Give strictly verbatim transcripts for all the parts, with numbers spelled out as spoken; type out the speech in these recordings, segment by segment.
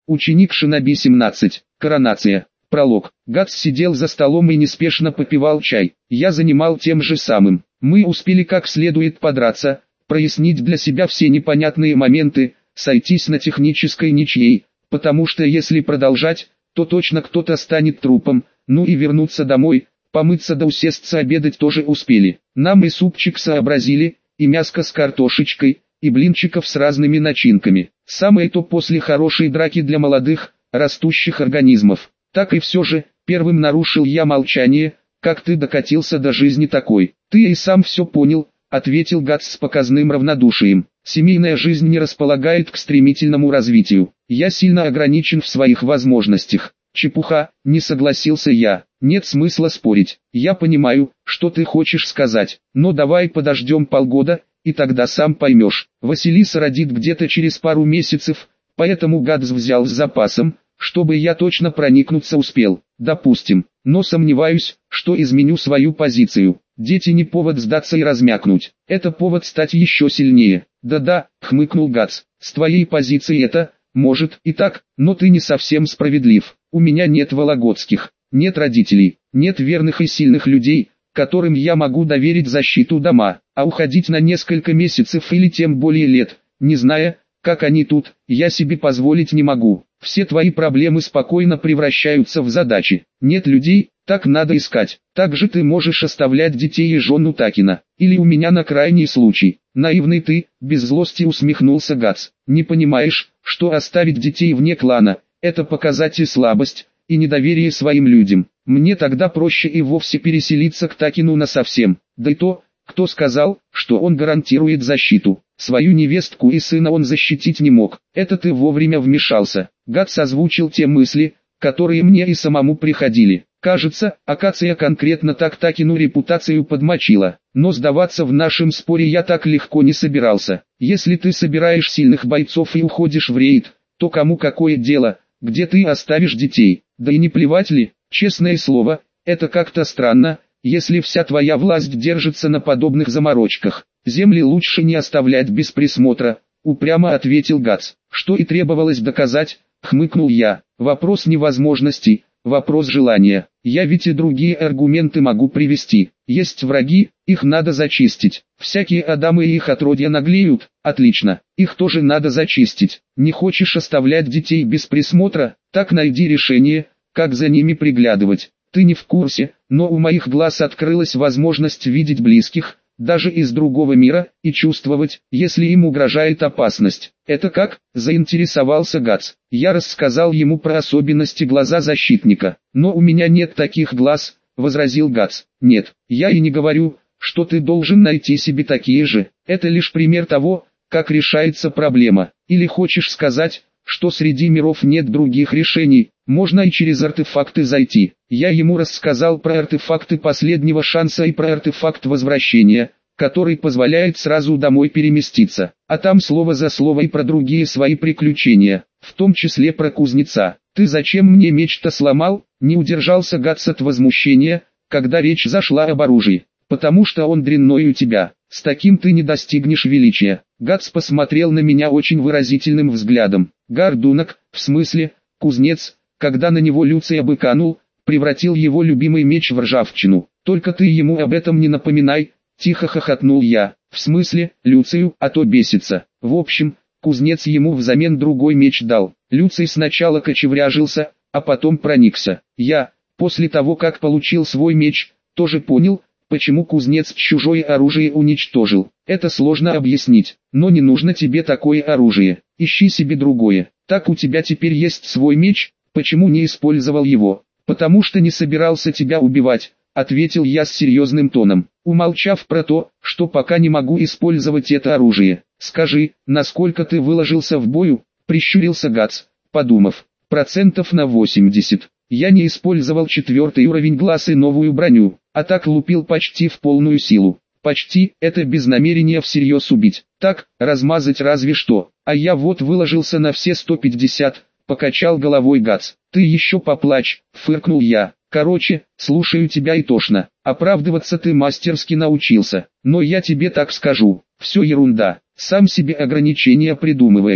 Ученик Шиноби семнадцать. Коронация. Пролог. Гатс сидел за столом и неспешно попивал чай. Я занимал тем же самым. Мы успели как следует подраться, прояснить для себя все непонятные моменты, сойтись на технической ничьей, потому что если продолжать, то точно кто-то станет трупом, ну и вернуться домой, помыться да усесться обедать тоже успели. Нам и супчик сообразили, и мяско с картошечкой, и блинчиков с разными начинками. Самое то после хорошей драки для молодых, растущих организмов. Так и все же, первым нарушил я молчание, как ты докатился до жизни такой. Ты и сам все понял, ответил Гатс с показным равнодушием. Семейная жизнь не располагает к стремительному развитию. Я сильно ограничен в своих возможностях. Чепуха, не согласился я. Нет смысла спорить. Я понимаю, что ты хочешь сказать, но давай подождем полгода, и тогда сам поймешь. Василиса родит где-то через пару месяцев, поэтому Гатс взял с запасом, чтобы я точно проникнуться успел. Допустим, но сомневаюсь, что изменю свою позицию. Дети не повод сдаться и размякнуть. Это повод стать еще сильнее. Да-да, хмыкнул Гатс. С твоей позиции это, может, и так, но ты не совсем справедлив. У меня нет Вологодских, нет родителей, нет верных и сильных людей, которым я могу доверить защиту дома, а уходить на несколько месяцев или тем более лет, не зная, как они тут, я себе позволить не могу. Все твои проблемы спокойно превращаются в задачи. Нет людей, так надо искать. Также ты можешь оставлять детей и жену Такина. Или у меня на крайний случай. Наивный ты, без злости усмехнулся Гатс. Не понимаешь, что оставить детей вне клана – это показать и слабость, и недоверие своим людям. Мне тогда проще и вовсе переселиться к Такину насовсем. Да и то, кто сказал, что он гарантирует защиту. Свою невестку и сына он защитить не мог. Это ты вовремя вмешался. Гатс озвучил те мысли, которые мне и самому приходили. Кажется, акация конкретно так Такину репутацию подмочила. Но сдаваться в нашем споре я так легко не собирался. Если ты собираешь сильных бойцов и уходишь в рейд, то кому какое дело, где ты оставишь детей? Да и не плевать ли, честное слово, это как-то странно, если вся твоя власть держится на подобных заморочках. Земли лучше не оставлять без присмотра, упрямо ответил Гатс. Что и требовалось доказать, хмыкнул я. Вопрос невозможности, вопрос желания. Я ведь и другие аргументы могу привести. Есть враги, их надо зачистить. Всякие адамы и их отродья наглеют, отлично, их тоже надо зачистить. Не хочешь оставлять детей без присмотра, так найди решение, как за ними приглядывать. Ты не в курсе, но у моих глаз открылась возможность видеть близких, даже из другого мира, и чувствовать, если им угрожает опасность. Это как? Заинтересовался Гатс. Я рассказал ему про особенности глаза защитника. Но у меня нет таких глаз, возразил Гатс. Нет, я и не говорю, что ты должен найти себе такие же. Это лишь пример того, как решается проблема. Или хочешь сказать, что среди миров нет других решений, можно и через артефакты зайти. Я ему рассказал про артефакты последнего шанса и про артефакт возвращения, который позволяет сразу домой переместиться. А там слово за слово и про другие свои приключения, в том числе про кузнеца. Ты зачем мне меч-то сломал? Не удержался Гатс от возмущения, когда речь зашла об оружии. Потому что он дрянной у тебя. С таким ты не достигнешь величия. Гатс посмотрел на меня очень выразительным взглядом. Гордунок, в смысле, кузнец, когда на него Люция быканул, превратил его любимый меч в ржавчину. Только ты ему об этом не напоминай, тихо хохотнул я. В смысле, Люцию, а то бесится. В общем, кузнец ему взамен другой меч дал. Люций сначала кочевряжился, а потом проникся. Я, после того как получил свой меч, тоже понял, почему кузнец чужое оружие уничтожил. Это сложно объяснить, но не нужно тебе такое оружие. Ищи себе другое. Так у тебя теперь есть свой меч, почему не использовал его? Потому что не собирался тебя убивать, ответил я с серьезным тоном, умолчав про то, что пока не могу использовать это оружие. Скажи, насколько ты выложился в бою? Прищурился Гатс, подумав. Процентов на восемьдесят. Я не использовал четвертый уровень глаз и новую броню, а так лупил почти в полную силу. Почти, это без намерения всерьез убить. Так, размазать разве что. А я вот выложился на все сто пятьдесят, покачал головой Гатс. Ты еще поплачь, фыркнул я. Короче, слушаю тебя и тошно. Оправдываться ты мастерски научился. Но я тебе так скажу, все ерунда. Сам себе ограничения придумываешь.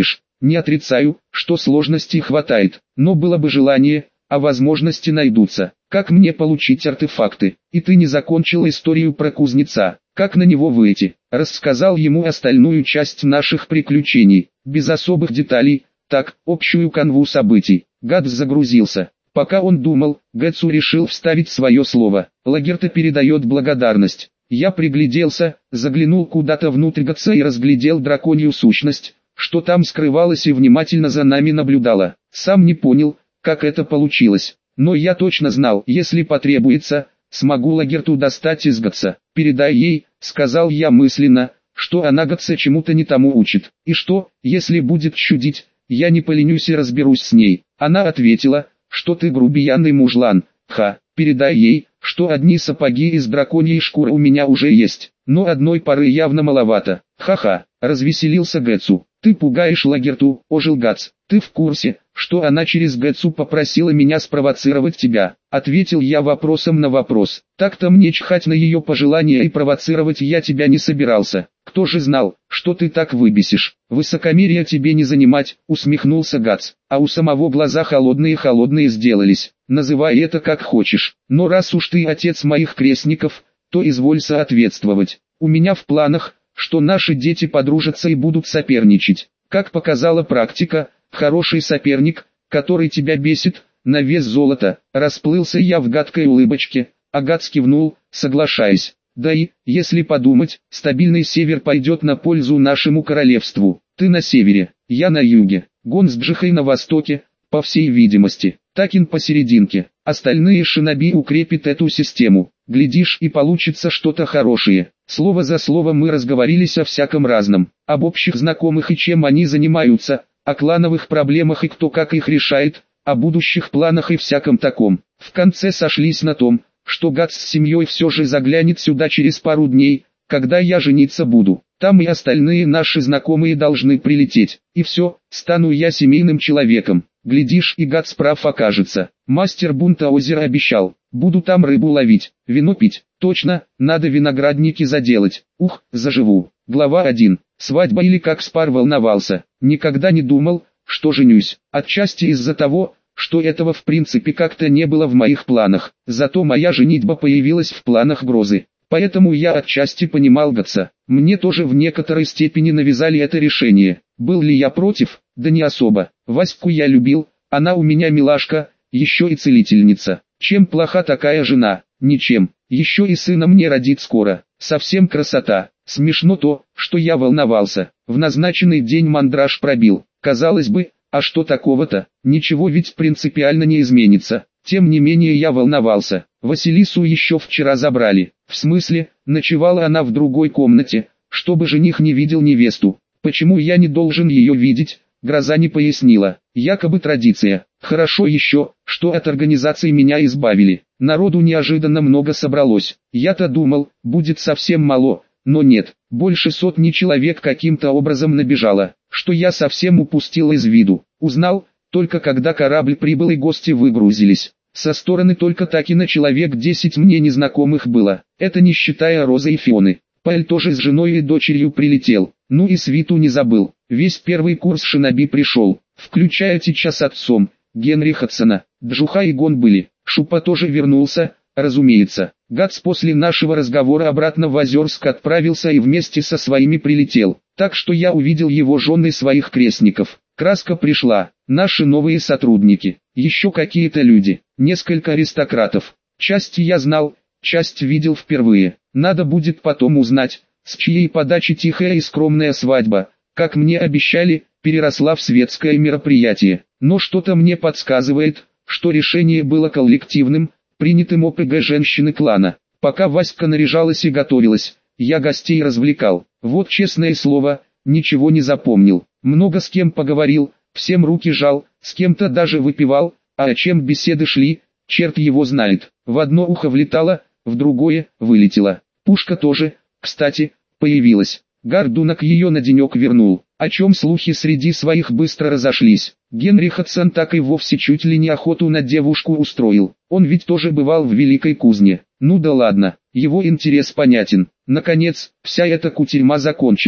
Не отрицаю, что сложностей хватает, но было бы желание, а возможности найдутся. Как мне получить артефакты? И ты не закончил историю про кузнеца. Как на него выйти? Рассказал ему остальную часть наших приключений, без особых деталей, так, общую канву событий. Гад загрузился. Пока он думал, Гэтсу решил вставить свое слово. Лагерта передает благодарность. Я пригляделся, заглянул куда-то внутрь Гэтса и разглядел драконью сущность, что там скрывалась и внимательно за нами наблюдала. Сам не понял, как это получилось. Но я точно знал, если потребуется, смогу Лагерту достать из Гэтса. Передай ей, сказал я мысленно, что она Гэтса чему-то не тому учит. И что, если будет чудить, я не поленюсь и разберусь с ней. Она ответила, что ты грубиян и мужлан. Ха, передай ей, что одни сапоги из драконьей шкуры у меня уже есть, но одной пары явно маловато. Ха-ха, развеселился Гэтсу. Ты пугаешь Лагерту, ожил Гац. Ты в курсе, что она через Гэтсу попросила меня спровоцировать тебя? Ответил я вопросом на вопрос. Так-то мне чхать на ее пожелания и провоцировать я тебя не собирался. Кто же знал, что ты так выбесишь? Высокомерие тебе не занимать, усмехнулся Гац. А у самого глаза холодные-холодные сделались. Называй это как хочешь. Но раз уж ты отец моих крестников, то изволь соответствовать. У меня в планах, что наши дети подружатся и будут соперничать. Как показала практика, хороший соперник, который тебя бесит, на вес золота. Расплылся я в гадкой улыбочке, а Гац кивнул, соглашаясь. Да и, если подумать, стабильный север пойдет на пользу нашему королевству. Ты на севере, я на юге, Гон с Бджихой на востоке, по всей видимости, Такин посерединке. Остальные шиноби укрепят эту систему. Глядишь, и получится что-то хорошее. Слово за слово мы разговорились о всяком разном, об общих знакомых и чем они занимаются, о клановых проблемах и кто как их решает, о будущих планах и всяком таком. В конце сошлись на том, что Гац с семьей все же заглянет сюда через пару дней, когда я жениться буду. Там и остальные наши знакомые должны прилететь. И все, стану я семейным человеком. Глядишь, и Гац прав окажется. Мастер бунта озера обещал. Буду там рыбу ловить, вино пить. Точно, надо виноградники заделать. Ух, заживу. Глава один. Свадьба или как Спар волновался. Никогда не думал, что женюсь. Отчасти из-за того, что этого в принципе как-то не было в моих планах. Зато моя женитьба появилась в планах Грозы. Поэтому я отчасти понимал Гатса. Мне тоже в некоторой степени навязали это решение. Был ли я против? Да не особо. Ваську я любил, она у меня милашка, еще и целительница. Чем плоха такая жена? Ничем. Еще и сына мне родит скоро. Совсем красота. Смешно то, что я волновался. В назначенный день мандраж пробил. Казалось бы, а что такого-то? Ничего ведь принципиально не изменится. Тем не менее я волновался. Василису еще вчера забрали. В смысле, ночевала она в другой комнате, чтобы жених не видел невесту. Почему я не должен ее видеть? Гроза не пояснила. Якобы традиция. Хорошо еще, что от организации меня избавили. Народу неожиданно много собралось. Я-то думал, будет совсем мало, но нет. Больше сотни человек каким-то образом набежало, что я совсем упустил из виду. Узнал, только когда корабль прибыл и гости выгрузились. Со стороны только Такина человек десять мне незнакомых было. Это не считая Розы и Фионы. Пэль тоже с женой и дочерью прилетел. Ну и свиту не забыл. Весь первый курс шиноби пришел, включая Тича с отцом, Генри Хадсона, Джуха и Гон были. Шупа тоже вернулся, разумеется. Гац после нашего разговора обратно в Озерск отправился и вместе со своими прилетел. Так что я увидел его жены своих крестников. Краска пришла. Наши новые сотрудники. Еще какие-то люди. Несколько аристократов. Часть я знал, часть видел впервые. Надо будет потом узнать, с чьей подачи тихая и скромная свадьба, как мне обещали, переросла в светское мероприятие. Но что-то мне подсказывает, что решение было коллективным, принятым ОПГ женщины клана. Пока Васька наряжалась и готовилась, я гостей развлекал. Вот честное слово, ничего не запомнил. Много с кем поговорил, всем руки жал, с кем-то даже выпивал, а о чем беседы шли, черт его знает. В одно ухо влетало, в другое вылетело. Пушка тоже, кстати, появилась. Гордунок ее на денек вернул, о чем слухи среди своих быстро разошлись. Генри Хадсон так и вовсе чуть ли не охоту на девушку устроил. Он ведь тоже бывал в Великой Кузне. Ну да ладно, его интерес понятен. Наконец, вся эта кутерьма закончилась.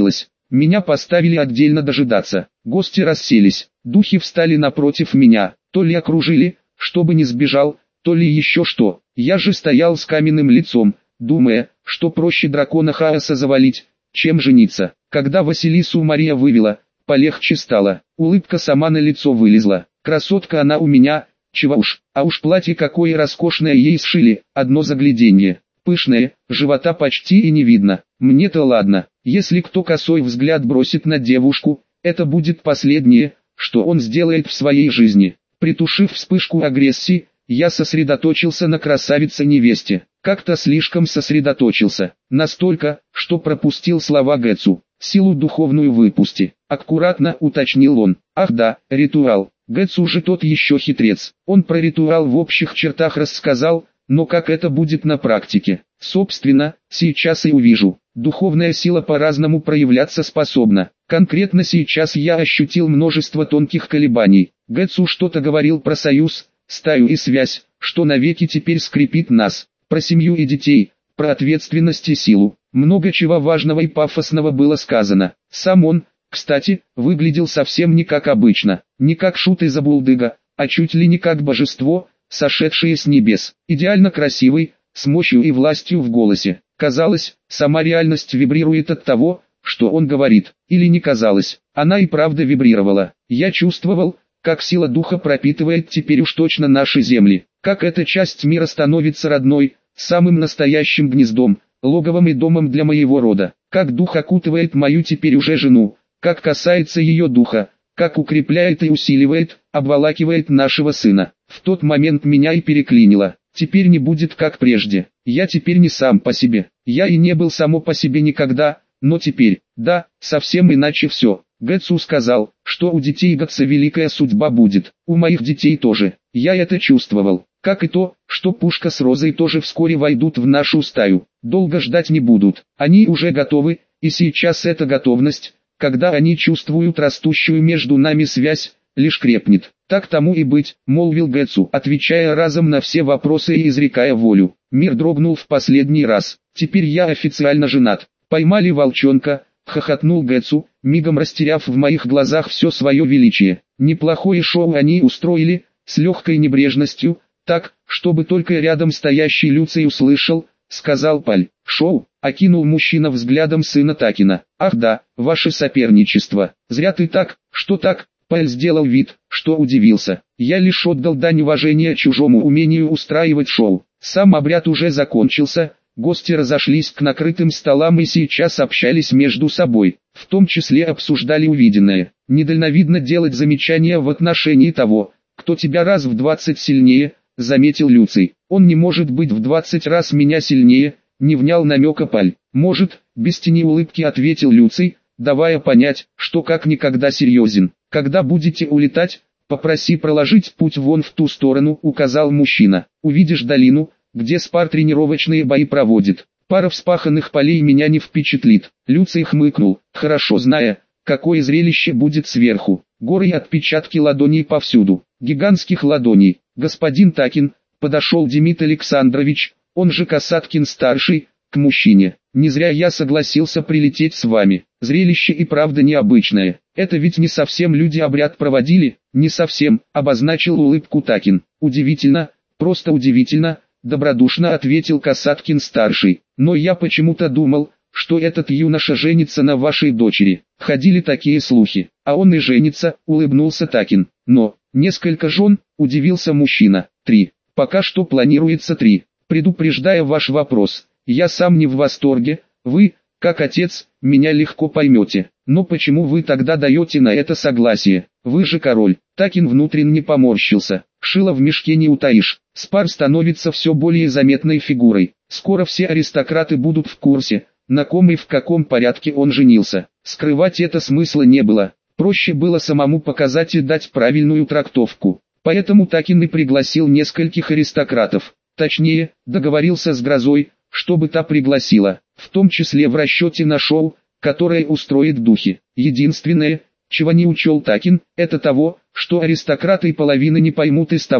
Меня поставили отдельно дожидаться. Гости расселись, духи встали напротив меня, то ли окружили, чтобы не сбежал, то ли еще что. Я же стоял с каменным лицом, думая, что проще дракона хаоса завалить, чем жениться. Когда Василису Мария вывела, полегче стало, улыбка сама на лицо вылезла. Красотка она у меня, чего уж, а уж платье какое роскошное ей сшили, одно загляденье. Пышное, живота почти и не видно. Мне-то ладно, если кто косой взгляд бросит на девушку, это будет последнее, что он сделает в своей жизни. Притушив вспышку агрессии, я сосредоточился на красавице-невесте. Как-то слишком сосредоточился. Настолько, что пропустил слова Гэтсу. «Силу духовную выпусти», — аккуратно уточнил он. «Ах да, ритуал. Гэтсу же тот еще хитрец. Он про ритуал в общих чертах рассказал, но как это будет на практике? Собственно, сейчас и увижу. Духовная сила по-разному проявляться способна. Конкретно сейчас я ощутил множество тонких колебаний. Гэтсу что-то говорил про союз, стаю и связь, что навеки теперь скрепит нас. Про семью и детей, про ответственность и силу. Много чего важного и пафосного было сказано. Сам он, кстати, выглядел совсем не как обычно. Не как шут и забулдыга, а чуть ли не как божество, сошедшее с небес. Идеально красивый, с мощью и властью в голосе. Казалось, сама реальность вибрирует от того, что он говорит. Или не казалось, она и правда вибрировала. Я чувствовал, как сила духа пропитывает теперь уж точно наши земли. Как эта часть мира становится родной, самым настоящим гнездом, логовом и домом для моего рода. Как дух окутывает мою теперь уже жену. Как касается ее духа. Как укрепляет и усиливает, обволакивает нашего сына. В тот момент меня и переклинило. Теперь не будет как прежде. Я теперь не сам по себе. Я и не был само по себе никогда, но теперь, да, совсем иначе все. Гэтсу сказал, что у детей Гатса великая судьба будет. У моих детей тоже. Я это чувствовал. Как и то, что Пушка с Розой тоже вскоре войдут в нашу стаю. Долго ждать не будут. Они уже готовы, и сейчас эта готовность, когда они чувствуют растущую между нами связь, лишь крепнет. Так тому и быть, молвил Гэтсу, отвечая разом на все вопросы и изрекая волю. Мир дрогнул в последний раз. Теперь я официально женат. Поймали волчонка, хохотнул Гэтсу, мигом растеряв в моих глазах все свое величие. Неплохое шоу они устроили, с легкой небрежностью, так, чтобы только рядом стоящий Люций услышал, сказал Паль. Шоу, окинул мужчина взглядом сына Такина. Ах да, ваше соперничество. Зря ты так, что так? Паль сделал вид, что удивился. Я лишь отдал дань уважения чужому умению устраивать шоу. Сам обряд уже закончился, гости разошлись к накрытым столам и сейчас общались между собой. В том числе обсуждали увиденное. Недальновидно делать замечания в отношении того, кто тебя раз в двадцать сильнее, заметил Люций. Он не может быть в двадцать раз меня сильнее, не внял намека Паль. Может, без тени улыбки ответил Люций, давая понять, что как никогда серьезен. Когда будете улетать, попроси проложить путь вон в ту сторону, указал мужчина. Увидишь долину, где Спар тренировочные бои проводит. Пара вспаханных полей меня не впечатлит. Люций хмыкнул, хорошо зная, какое зрелище будет сверху. Горы и отпечатки ладоней повсюду. Гигантских ладоней. Господин Такин, подошел Демид Александрович, он же Касаткин-старший, к мужчине. Не зря я согласился прилететь с вами. Зрелище и правда необычное. Это ведь не совсем люди обряд проводили? Не совсем, обозначил улыбку Такин. Удивительно, просто удивительно, добродушно ответил Касаткин-старший. Но я почему-то думал, что этот юноша женится на вашей дочери. Ходили такие слухи. А он и женится, улыбнулся Такин. Но, несколько жен, удивился мужчина. Три. Пока что планируется три. Предупреждая ваш вопрос, я сам не в восторге, вы, как отец, меня легко поймете. Но почему вы тогда даете на это согласие? Вы же король. Такин внутренне поморщился. Шило в мешке не утаишь. Спар становится все более заметной фигурой. Скоро все аристократы будут в курсе, на ком и в каком порядке он женился. Скрывать это смысла не было. Проще было самому показать и дать правильную трактовку. Поэтому Такин и пригласил нескольких аристократов. Точнее, договорился с Грозой, чтобы та пригласила, в том числе в расчете на шоу, которое устроит духи. Единственное, чего не учел Такин, это того, что аристократы половины не поймут из того,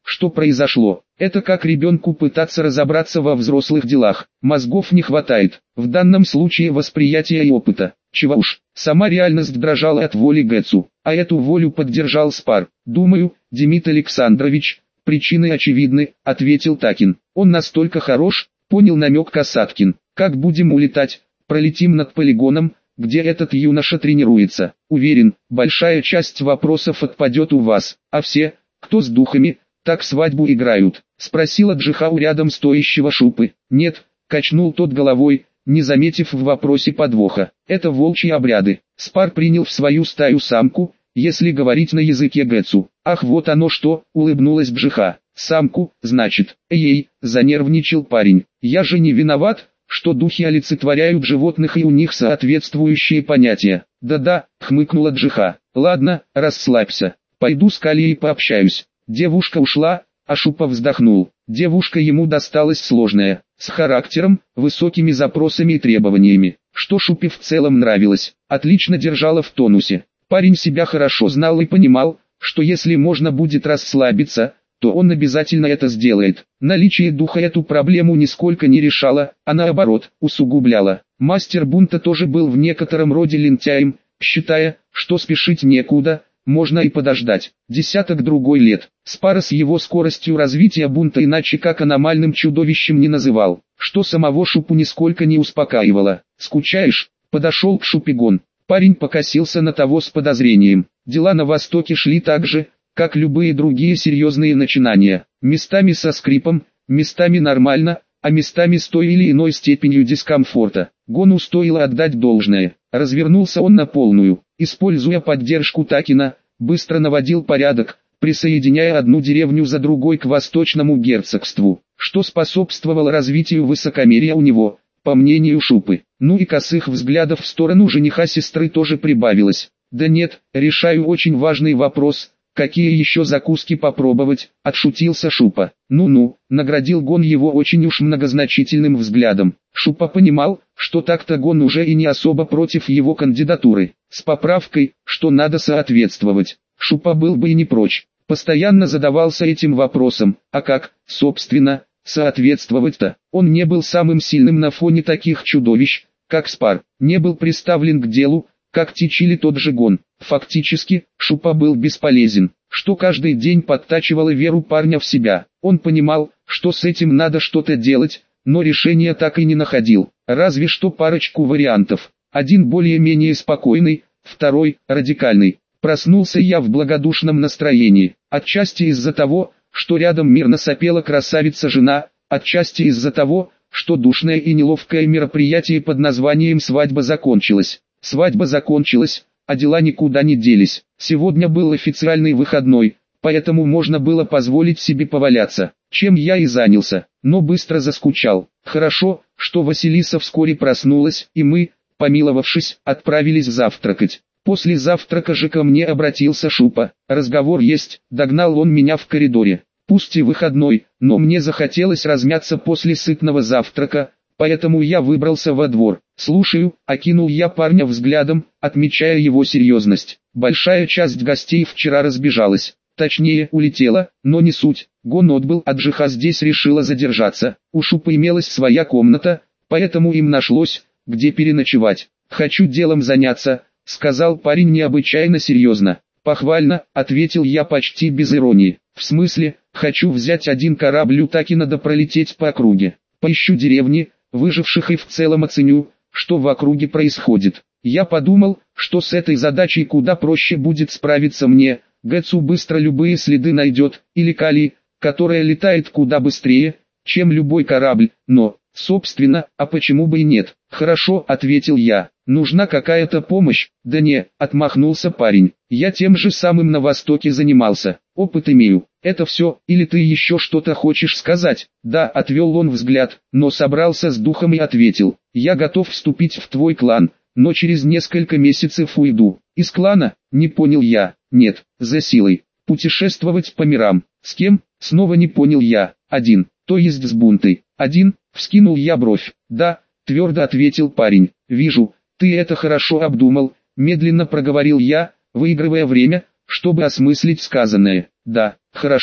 что произошло. Это как ребенку пытаться разобраться во взрослых делах. Мозгов не хватает, в данном случае восприятия и опыта. Чего уж, сама реальность дрожала от воли Гэтсу, а эту волю поддержал Спар. «Думаю, Демид Александрович, причины очевидны», — ответил Такин. «Он настолько хорош», — понял намек Касаткин. «Как будем улетать? Пролетим над полигоном, где этот юноша тренируется. Уверен, большая часть вопросов отпадет у вас, а все, кто с духами, так свадьбу играют», — спросила Джихау рядом стоящего Шупы. «Нет», — качнул тот головой, не заметив в вопросе подвоха. «Это волчьи обряды. Спар принял в свою стаю самку, если говорить на языке Гэтсу». «Ах, вот оно что», — улыбнулась Джиха. «Самку, значит». «Эй», — занервничал парень. «Я же не виноват, что духи олицетворяют животных и у них соответствующие понятия». «Да-да», — хмыкнула Джиха. «Ладно, расслабься. Пойду с Калией пообщаюсь». Девушка ушла, а Шупа вздохнул. Девушка ему досталась сложная, с характером, высокими запросами и требованиями, что Шупе в целом нравилось. Отлично держала в тонусе. Парень себя хорошо знал и понимал, что если можно будет расслабиться, то он обязательно это сделает. Наличие духа эту проблему нисколько не решало, а наоборот, усугубляло. Мастер бунта тоже был в некотором роде лентяем, считая, что спешить некуда, можно и подождать. Десяток другой лет. Спара с его скоростью развития бунта иначе как аномальным чудовищем не называл, что самого Шупу нисколько не успокаивало. «Скучаешь?» — подошел к Шупе Гон. Парень покосился на того с подозрением. Дела на Востоке шли так же, как любые другие серьезные начинания. Местами со скрипом, местами нормально, а местами с той или иной степенью дискомфорта. Гону стоило отдать должное. Развернулся он на полную, используя поддержку Такина, быстро наводил порядок, присоединяя одну деревню за другой к восточному герцогству, что способствовало развитию высокомерия у него, по мнению Шупы. Ну и косых взглядов в сторону жениха сестры тоже прибавилось. «Да нет, решаю очень важный вопрос. Какие еще закуски попробовать?» — отшутился Шупа. «Ну-ну», — наградил Гон его очень уж многозначительным взглядом. Шупа понимал, что так-то Гон уже и не особо против его кандидатуры, с поправкой, что надо соответствовать. Шупа был бы и не прочь. Постоянно задавался этим вопросом, а как, собственно, соответствовать-то? Он не был самым сильным на фоне таких чудовищ, как Спар, не был приставлен к делу, как Тич или тот же Гон. Фактически, Шупа был бесполезен, что каждый день подтачивало веру парня в себя. Он понимал, что с этим надо что-то делать, но решения так и не находил. Разве что парочку вариантов. Один более-менее спокойный, второй – радикальный. Проснулся я в благодушном настроении, отчасти из-за того, что рядом мирно сопела красавица-жена, отчасти из-за того, что душное и неловкое мероприятие под названием «свадьба» закончилось. Свадьба закончилась, а дела никуда не делись. Сегодня был официальный выходной, поэтому можно было позволить себе поваляться, чем я и занялся, но быстро заскучал. Хорошо, что Василиса вскоре проснулась, и мы, помиловавшись, отправились завтракать. После завтрака же ко мне обратился Шупа. «Разговор есть», — догнал он меня в коридоре. Пусть и выходной, но мне захотелось размяться после сытного завтрака, поэтому я выбрался во двор. «Слушаю», — окинул я парня взглядом, отмечая его серьезность. Большая часть гостей вчера разбежалась, точнее улетела, но не суть. Гон отбыл, а Джиха здесь решила задержаться. У Шупа имелась своя комната, поэтому им нашлось, где переночевать. «Хочу делом заняться», — сказал парень необычайно серьезно. «Похвально», — ответил я почти без иронии. «В смысле, хочу взять один корабль у Такина да пролететь по округе. Поищу деревни, выживших и в целом оценю, что в округе происходит». Я подумал, что с этой задачей куда проще будет справиться мне. Гэтсу быстро любые следы найдет, или Кали, которая летает куда быстрее, чем любой корабль, но, собственно, а почему бы и нет? «Хорошо», — ответил я. «Нужна какая-то помощь?» «Да не», — отмахнулся парень. «Я тем же самым на Востоке занимался, опыт имею». «Это все, или ты еще что-то хочешь сказать?» «Да», — отвел он взгляд, но собрался с духом и ответил. «Я готов вступить в твой клан, но через несколько месяцев уйду». «Из клана?» — не понял я. «Нет, за силой. Путешествовать по мирам». «С кем?» — снова не понял я. «Один, то есть с бунтой». «Один?» — вскинул я бровь. «Да», — твердо ответил парень. «Вижу, ты это хорошо обдумал», — медленно проговорил я, выигрывая время, чтобы осмыслить сказанное. «Да, хорошо.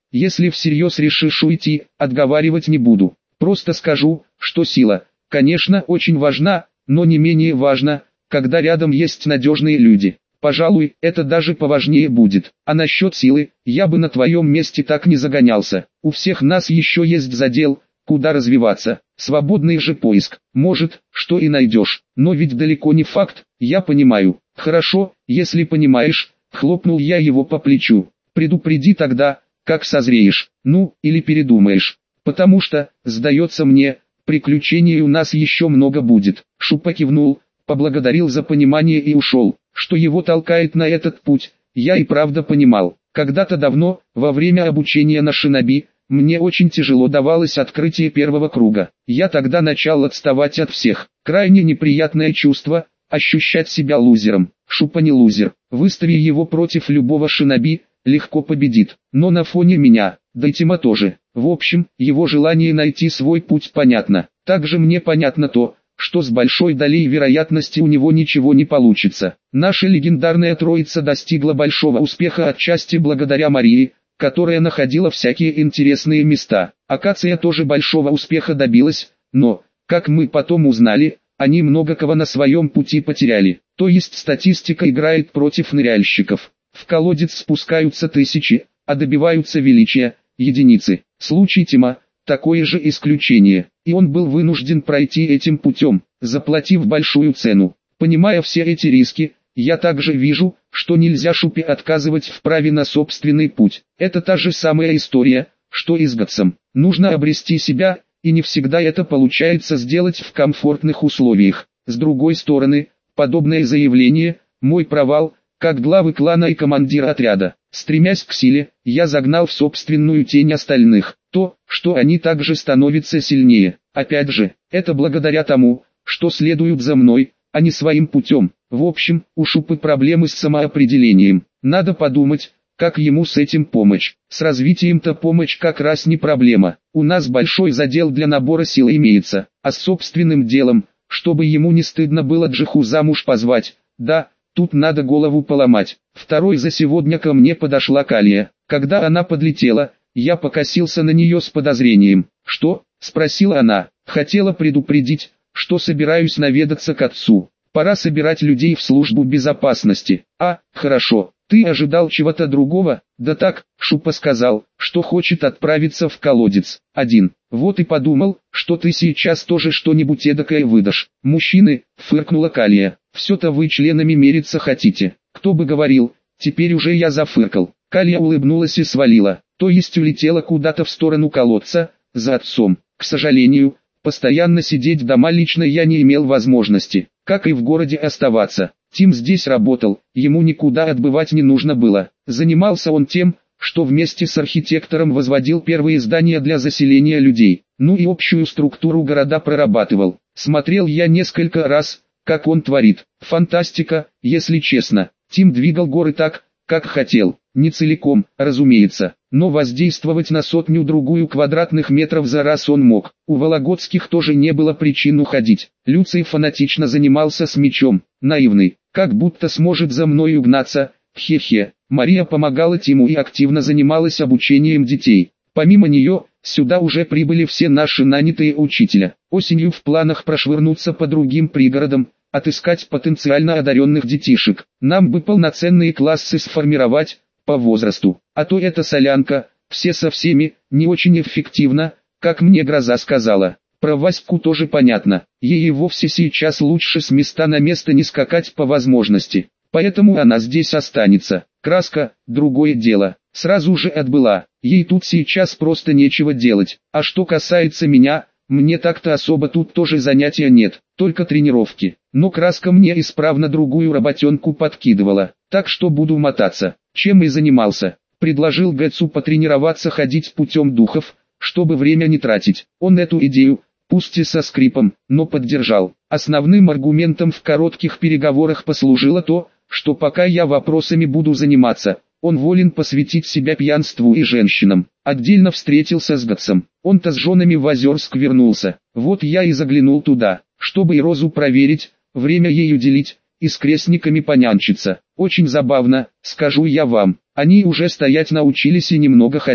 Если всерьез решишь уйти, отговаривать не буду. Просто скажу, что сила, конечно, очень важна, но не менее важна, когда рядом есть надежные люди. Пожалуй, это даже поважнее будет. А насчет силы, я бы на твоем месте так не загонялся. У всех нас еще есть задел, куда развиваться. Свободный же поиск. Может, что и найдешь. Но ведь далеко не факт, я понимаю. Хорошо, если понимаешь, хлопнул я его по плечу. Предупреди тогда, как созреешь, ну, или передумаешь. Потому что, сдается мне, приключений у нас еще много будет. Шупа кивнул, поблагодарил за понимание и ушел. Что его толкает на этот путь, я и правда понимал. Когда-то давно, во время обучения на шиноби, мне очень тяжело давалось открытие первого круга. Я тогда начал отставать от всех. Крайне неприятное чувство, ощущать себя лузером. Шупа не лузер. Выстави его против любого шиноби, легко победит. Но на фоне меня, да и Тима тоже. В общем, его желание найти свой путь понятно. Также мне понятно то, что с большой долей вероятности у него ничего не получится. Наша легендарная троица достигла большого успеха отчасти благодаря Марии, которая находила всякие интересные места. Акация тоже большого успеха добилась, но, как мы потом узнали, они много кого на своем пути потеряли. То есть статистика играет против ныряльщиков. В колодец спускаются тысячи, а добиваются величия, единицы. Случай Тима – такое же исключение, и он был вынужден пройти этим путем, заплатив большую цену. Понимая все эти риски, я также вижу, что нельзя Шупе отказывать в праве на собственный путь. Это та же самая история, что и с Гатсом. Нужно обрести себя, и не всегда это получается сделать в комфортных условиях. С другой стороны, подобное заявление – мой провал, как главы клана и командира отряда. Стремясь к силе, я загнал в собственную тень остальных. То, что они также становятся сильнее. Опять же, это благодаря тому, что следуют за мной, а не своим путем. В общем, у Шупы проблемы с самоопределением. Надо подумать, как ему с этим помочь. С развитием-то помощь как раз не проблема. У нас большой задел для набора сил имеется. А с собственным делом, чтобы ему не стыдно было Джиху замуж позвать, да, тут надо голову поломать. Второй за сегодня ко мне подошла Калия. Когда она подлетела, я покосился на нее с подозрением. «Что?» – спросила она. «Хотела предупредить, что собираюсь наведаться к отцу. Пора собирать людей в службу безопасности». «А, хорошо. Ты ожидал чего-то другого?» «Да так», – Шупа сказал, что хочет отправиться в колодец. «Один. Вот и подумал, что ты сейчас тоже что-нибудь эдакое выдашь». «Мужчины», – фыркнула Калия, – «все-то вы членами мериться хотите». «Кто бы говорил, теперь уже я зафыркал». Калия улыбнулась и свалила. То есть улетела куда-то в сторону колодца, за отцом. К сожалению, постоянно сидеть дома лично я не имел возможности, как и в городе оставаться. Тим здесь работал, ему никуда отбывать не нужно было. Занимался он тем, что вместе с архитектором возводил первые здания для заселения людей, ну и общую структуру города прорабатывал. Смотрел я несколько раз, как он творит. Фантастика, если честно. Тим двигал горы так, как хотел. Не целиком, разумеется, но воздействовать на сотню-другую квадратных метров за раз он мог. У Вологодских тоже не было причин уходить. Люций фанатично занимался с мечом, наивный, как будто сможет за мной угнаться, хе-хе. Мария помогала Тиму и активно занималась обучением детей. Помимо нее, сюда уже прибыли все наши нанятые учителя. Осенью в планах прошвырнуться по другим пригородам, отыскать потенциально одаренных детишек. Нам бы полноценные классы сформировать, по возрасту, а то эта солянка, все со всеми, не очень эффективно, как мне Гроза сказала. Про Ваську тоже понятно, ей и вовсе сейчас лучше с места на место не скакать по возможности, поэтому она здесь останется. Краска, другое дело, сразу же отбыла, ей тут сейчас просто нечего делать. А что касается меня, мне так-то особо тут тоже занятия нет, только тренировки. Но Краска мне исправно другую работенку подкидывала, так что буду мотаться. Чем и занимался. Предложил Гэтсу потренироваться ходить путем духов, чтобы время не тратить. Он эту идею, пусть и со скрипом, но поддержал. Основным аргументом в коротких переговорах послужило то, что пока я вопросами буду заниматься, он волен посвятить себя пьянству и женщинам. Отдельно встретился с Гэтсом. Он-то с женами в Озерск вернулся. Вот я и заглянул туда, чтобы и Розу проверить, время ей уделить, и с крестниками понянчиться. Очень забавно, скажу я вам. Они уже стоять научились и немного ходить.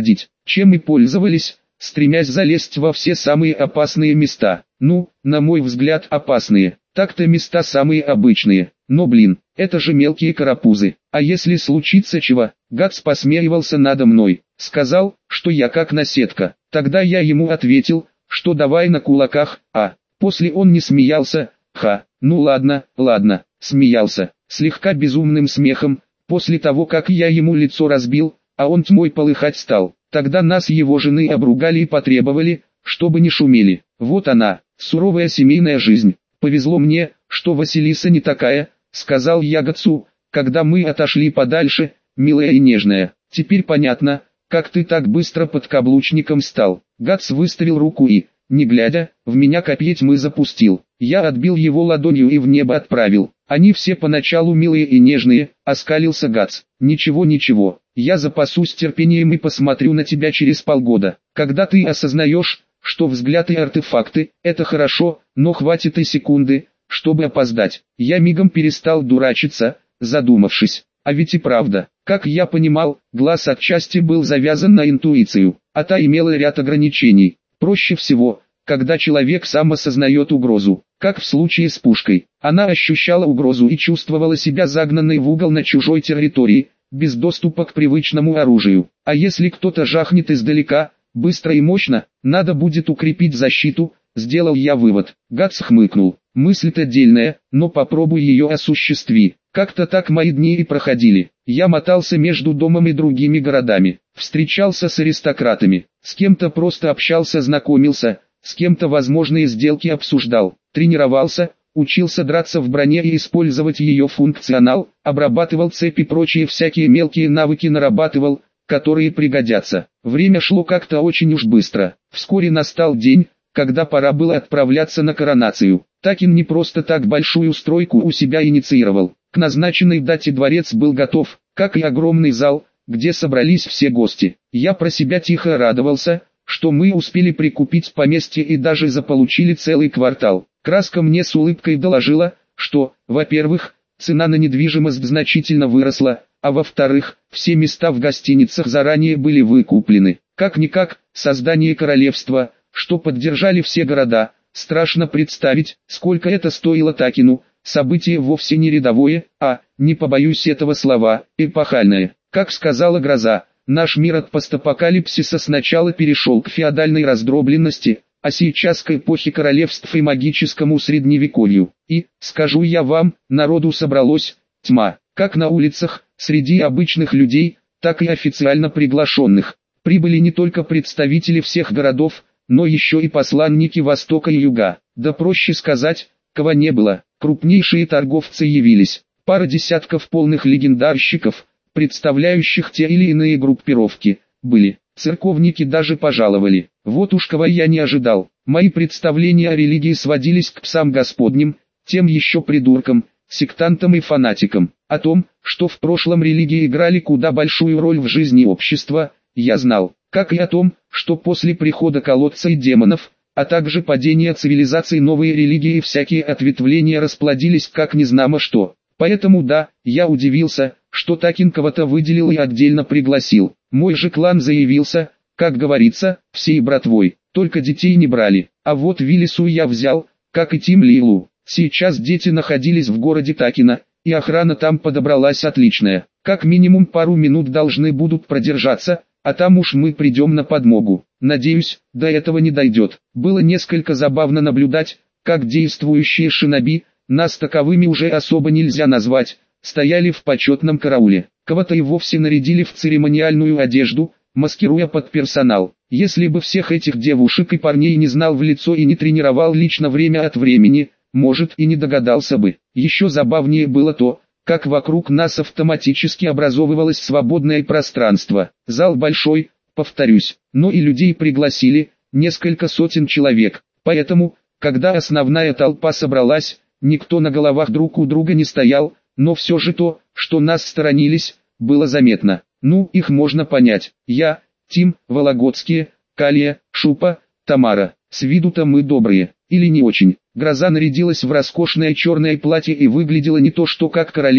чем и пользовались, стремясь залезть во все самые опасные места. Ну, на мой взгляд, опасные. Так-то места самые обычные. Но блин, это же мелкие карапузы. А если случится чего? Гатс посмеивался надо мной. Сказал, что я как наседка. Тогда я ему ответил, что давай на кулаках, а после он не смеялся. Ха, ну ладно, ладно, смеялся, слегка безумным смехом, после того как я ему лицо разбил, а он тьмой полыхать стал. Тогда нас его жены обругали и потребовали, чтобы не шумели. Вот она, суровая семейная жизнь. Повезло мне, что Василиса не такая, сказал я Гатсу, когда мы отошли подальше, милая и нежная. Теперь понятно, как ты так быстро подкаблучником стал. Гатс выставил руку и, не глядя, в меня копье тьмы запустил. Я отбил его ладонью и в небо отправил. Они все поначалу милые и нежные, оскалился Гатс. Ничего ничего, я запасусь терпением и посмотрю на тебя через полгода. Когда ты осознаешь, что взгляд и артефакты – это хорошо, но хватит и секунды, чтобы опоздать. Я мигом перестал дурачиться, задумавшись. А ведь и правда, как я понимал, глаз отчасти был завязан на интуицию, а та имела ряд ограничений. Проще всего, когда человек сам осознает угрозу, как в случае с пушкой. Она ощущала угрозу и чувствовала себя загнанной в угол на чужой территории, без доступа к привычному оружию. А если кто-то жахнет издалека, быстро и мощно, надо будет укрепить защиту, сделал я вывод. Гатс хмыкнул. Мысль-то дельная, но попробуй ее осуществи. Как-то так мои дни и проходили. Я мотался между домом и другими городами, встречался с аристократами, с кем-то просто общался, знакомился, с кем-то возможные сделки обсуждал, тренировался, учился драться в броне и использовать ее функционал, обрабатывал цепи и прочие всякие мелкие навыки нарабатывал, которые пригодятся. Время шло как-то очень уж быстро. Вскоре настал день, когда пора было отправляться на коронацию. Такин не просто так большую стройку у себя инициировал. К назначенной дате дворец был готов, как и огромный зал, где собрались все гости. Я про себя тихо радовался, что мы успели прикупить поместье и даже заполучили целый квартал. Краска мне с улыбкой доложила, что, во-первых, цена на недвижимость значительно выросла, а во-вторых, все места в гостиницах заранее были выкуплены. Как-никак, создание королевства, что поддержали все города, страшно представить, сколько это стоило Такину. Событие вовсе не рядовое, а, не побоюсь этого слова, эпохальное. Как сказала Гроза, наш мир от постапокалипсиса сначала перешел к феодальной раздробленности, а сейчас к эпохе королевств и магическому средневековью. И, скажу я вам, народу собралось, тьма, как на улицах, среди обычных людей, так и официально приглашенных. Прибыли не только представители всех городов, но еще и посланники Востока и Юга. Да проще сказать, кого не было. Крупнейшие торговцы явились, пара десятков полных легендарщиков, представляющих те или иные группировки, были. Церковники даже пожаловали. Вот уж кого я не ожидал. Мои представления о религии сводились к псам господним, тем еще придуркам, сектантам и фанатикам. О том, что в прошлом религии играли куда большую роль в жизни общества, я знал. Как и о том, что после прихода колодца и демонов, а также падения цивилизаций, новые религии и всякие ответвления расплодились как незнамо что. Поэтому да, я удивился, что Такин кого-то выделил и отдельно пригласил. Мой же клан заявился, как говорится, всей братвой, только детей не брали. А вот Виллису я взял, как и Тим Лилу. Сейчас дети находились в городе Такина, и охрана там подобралась отличная. Как минимум пару минут должны будут продержаться, а там уж мы придем на подмогу. Надеюсь, до этого не дойдет. Было несколько забавно наблюдать, как действующие шиноби, нас таковыми уже особо нельзя назвать, стояли в почетном карауле. Кого-то и вовсе нарядили в церемониальную одежду, маскируя под персонал. Если бы всех этих девушек и парней не знал в лицо и не тренировал лично время от времени, может и не догадался бы. Еще забавнее было то, как вокруг нас автоматически образовывалось свободное пространство. Зал большой, повторюсь, но и людей пригласили, несколько сотен человек. Поэтому, когда основная толпа собралась, никто на головах друг у друга не стоял, но все же то, что нас сторонились, было заметно. Ну, их можно понять. Я, Тим, Вологодские, Калия, Шупа, Тамара. С виду-то мы добрые, или не очень. Гроза нарядилась в роскошное черное платье и выглядела не то что как королева,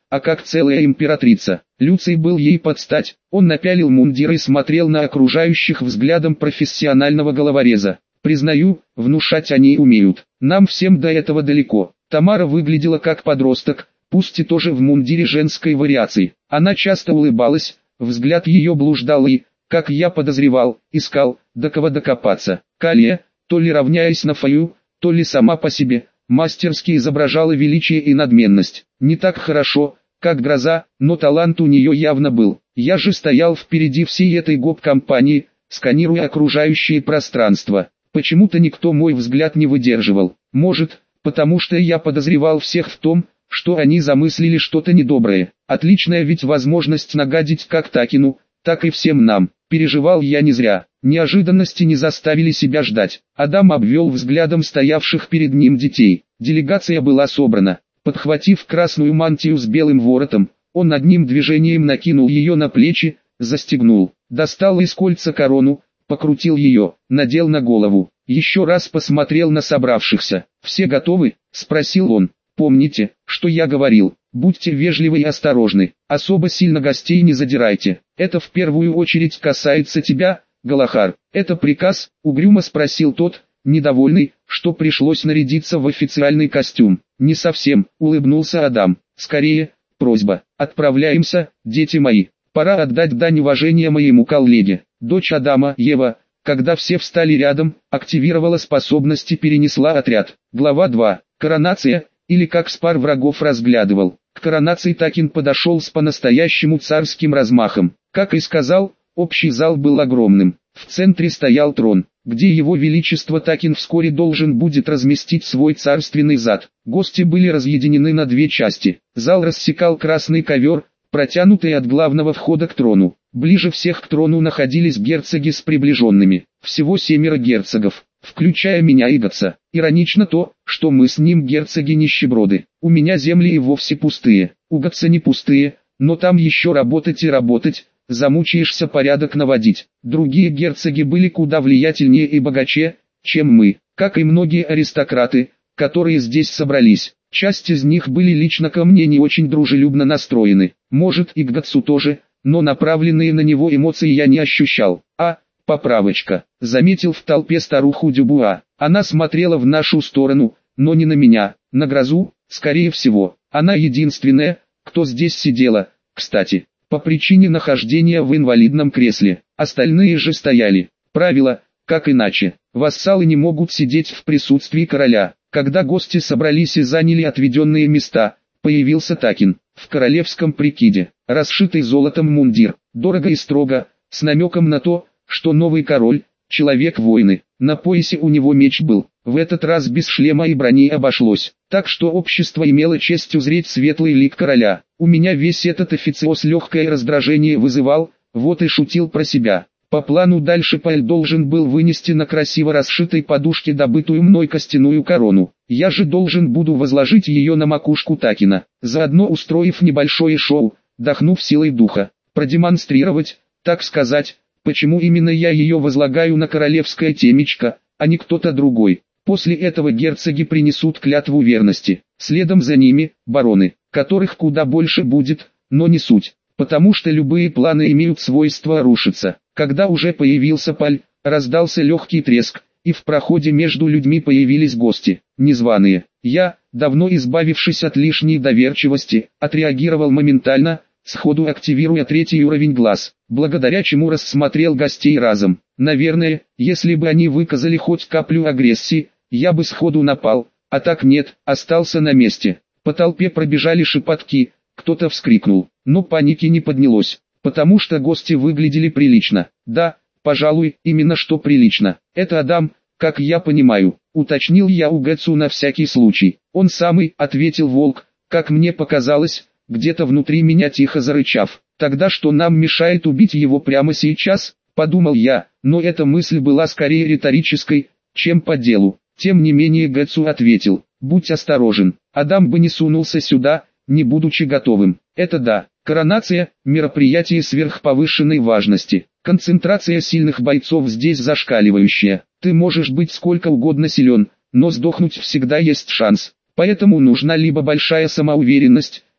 а как целая императрица. Люций был ей под стать. Он напялил мундир и смотрел на окружающих взглядом профессионального головореза. Признаю, внушать они умеют. Нам всем до этого далеко. Тамара выглядела как подросток, пусть и тоже в мундире женской вариации. Она часто улыбалась, взгляд ее блуждал и, как я подозревал, искал, до кого докопаться. Калия, то ли равняясь на Фаю, то ли сама по себе, мастерски изображала величие и надменность. Не так хорошо, как Гроза, но талант у нее явно был. Я же стоял впереди всей этой гоп-компании, сканируя окружающее пространство. Почему-то никто мой взгляд не выдерживал. Может, потому что я подозревал всех в том, что они замыслили что-то недоброе. Отличная ведь возможность нагадить как Такину, так и всем нам. Переживал я не зря. Неожиданности не заставили себя ждать. Адам обвел взглядом стоявших перед ним детей. Делегация была собрана. Подхватив красную мантию с белым воротом, он одним движением накинул ее на плечи, застегнул, достал из кольца корону, покрутил ее, надел на голову, еще раз посмотрел на собравшихся. «Все готовы?» – спросил он. «Помните, что я говорил, будьте вежливы и осторожны, особо сильно гостей не задирайте. Это в первую очередь касается тебя, Галахар». «Это приказ?» – угрюмо спросил тот, недовольный, что пришлось нарядиться в официальный костюм. «Не совсем», – улыбнулся Адам. «Скорее, просьба. Отправляемся, дети мои. Пора отдать дань уважения моему коллеге». Дочь Адама, Ева, когда все встали рядом, активировала способности и перенесла отряд. Глава два. Коронация, или как Спар врагов разглядывал. К коронации Такин подошел с по-настоящему царским размахом. Как и сказал, общий зал был огромным. В центре стоял трон, где его величество Такин вскоре должен будет разместить свой царственный зад. Гости были разъединены на две части. Зал рассекал красный ковер, протянутый от главного входа к трону. Ближе всех к трону находились герцоги с приближенными. Всего семеро герцогов, включая меня и Гатса. Иронично то, что мы с ним герцоги-нищеброды. У меня земли и вовсе пустые. У Гатса не пустые, но там еще работать и работать, замучаешься порядок наводить. Другие герцоги были куда влиятельнее и богаче, чем мы, как и многие аристократы, которые здесь собрались. Часть из них были лично ко мне не очень дружелюбно настроены. Может и к Гатсу тоже, но направленные на него эмоции я не ощущал. А, поправочка, заметил в толпе старуху Дюбуа. Она смотрела в нашу сторону, но не на меня, на Грозу, скорее всего. Она единственная, кто здесь сидела, кстати, по причине нахождения в инвалидном кресле. Остальные же стояли. Правило, как иначе. Вассалы не могут сидеть в присутствии короля. Когда гости собрались и заняли отведенные места, появился Такин, в королевском прикиде, расшитый золотом мундир, дорого и строго, с намеком на то, что новый король, человек войны. На поясе у него меч был, в этот раз без шлема и брони обошлось, так что общество имело честь узреть светлый лик короля. У меня весь этот официоз легкое раздражение вызывал, вот и шутил про себя. По плану дальше Пэль должен был вынести на красиво расшитой подушке добытую мной костяную корону. Я же должен буду возложить ее на макушку Такина, заодно устроив небольшое шоу, дохнув силой духа, продемонстрировать, так сказать, почему именно я ее возлагаю на королевское темечко, а не кто-то другой. После этого герцоги принесут клятву верности, следом за ними бароны, которых куда больше будет, но не суть, потому что любые планы имеют свойство рушиться. Когда уже появился Паль, раздался легкий треск, и в проходе между людьми появились гости, незваные. Я, давно избавившись от лишней доверчивости, отреагировал моментально, сходу активируя третий уровень глаз, благодаря чему рассмотрел гостей разом. Наверное, если бы они выказали хоть каплю агрессии, я бы сходу напал, а так нет, остался на месте. По толпе пробежали шепотки, кто-то вскрикнул, но паники не поднялось, потому что гости выглядели прилично. Да, пожалуй, именно что прилично. Это Адам, как я понимаю, уточнил я у Гэтсу на всякий случай. Он самый, ответил волк, как мне показалось, где-то внутри меня тихо зарычав. Тогда что нам мешает убить его прямо сейчас, подумал я, но эта мысль была скорее риторической, чем по делу. Тем не менее Гэтсу ответил, будь осторожен, Адам бы не сунулся сюда, не будучи готовым. Это да, коронация, мероприятие сверхповышенной важности. Концентрация сильных бойцов здесь зашкаливающая. Ты можешь быть сколько угодно силен, но сдохнуть всегда есть шанс. Поэтому нужна либо большая самоуверенность,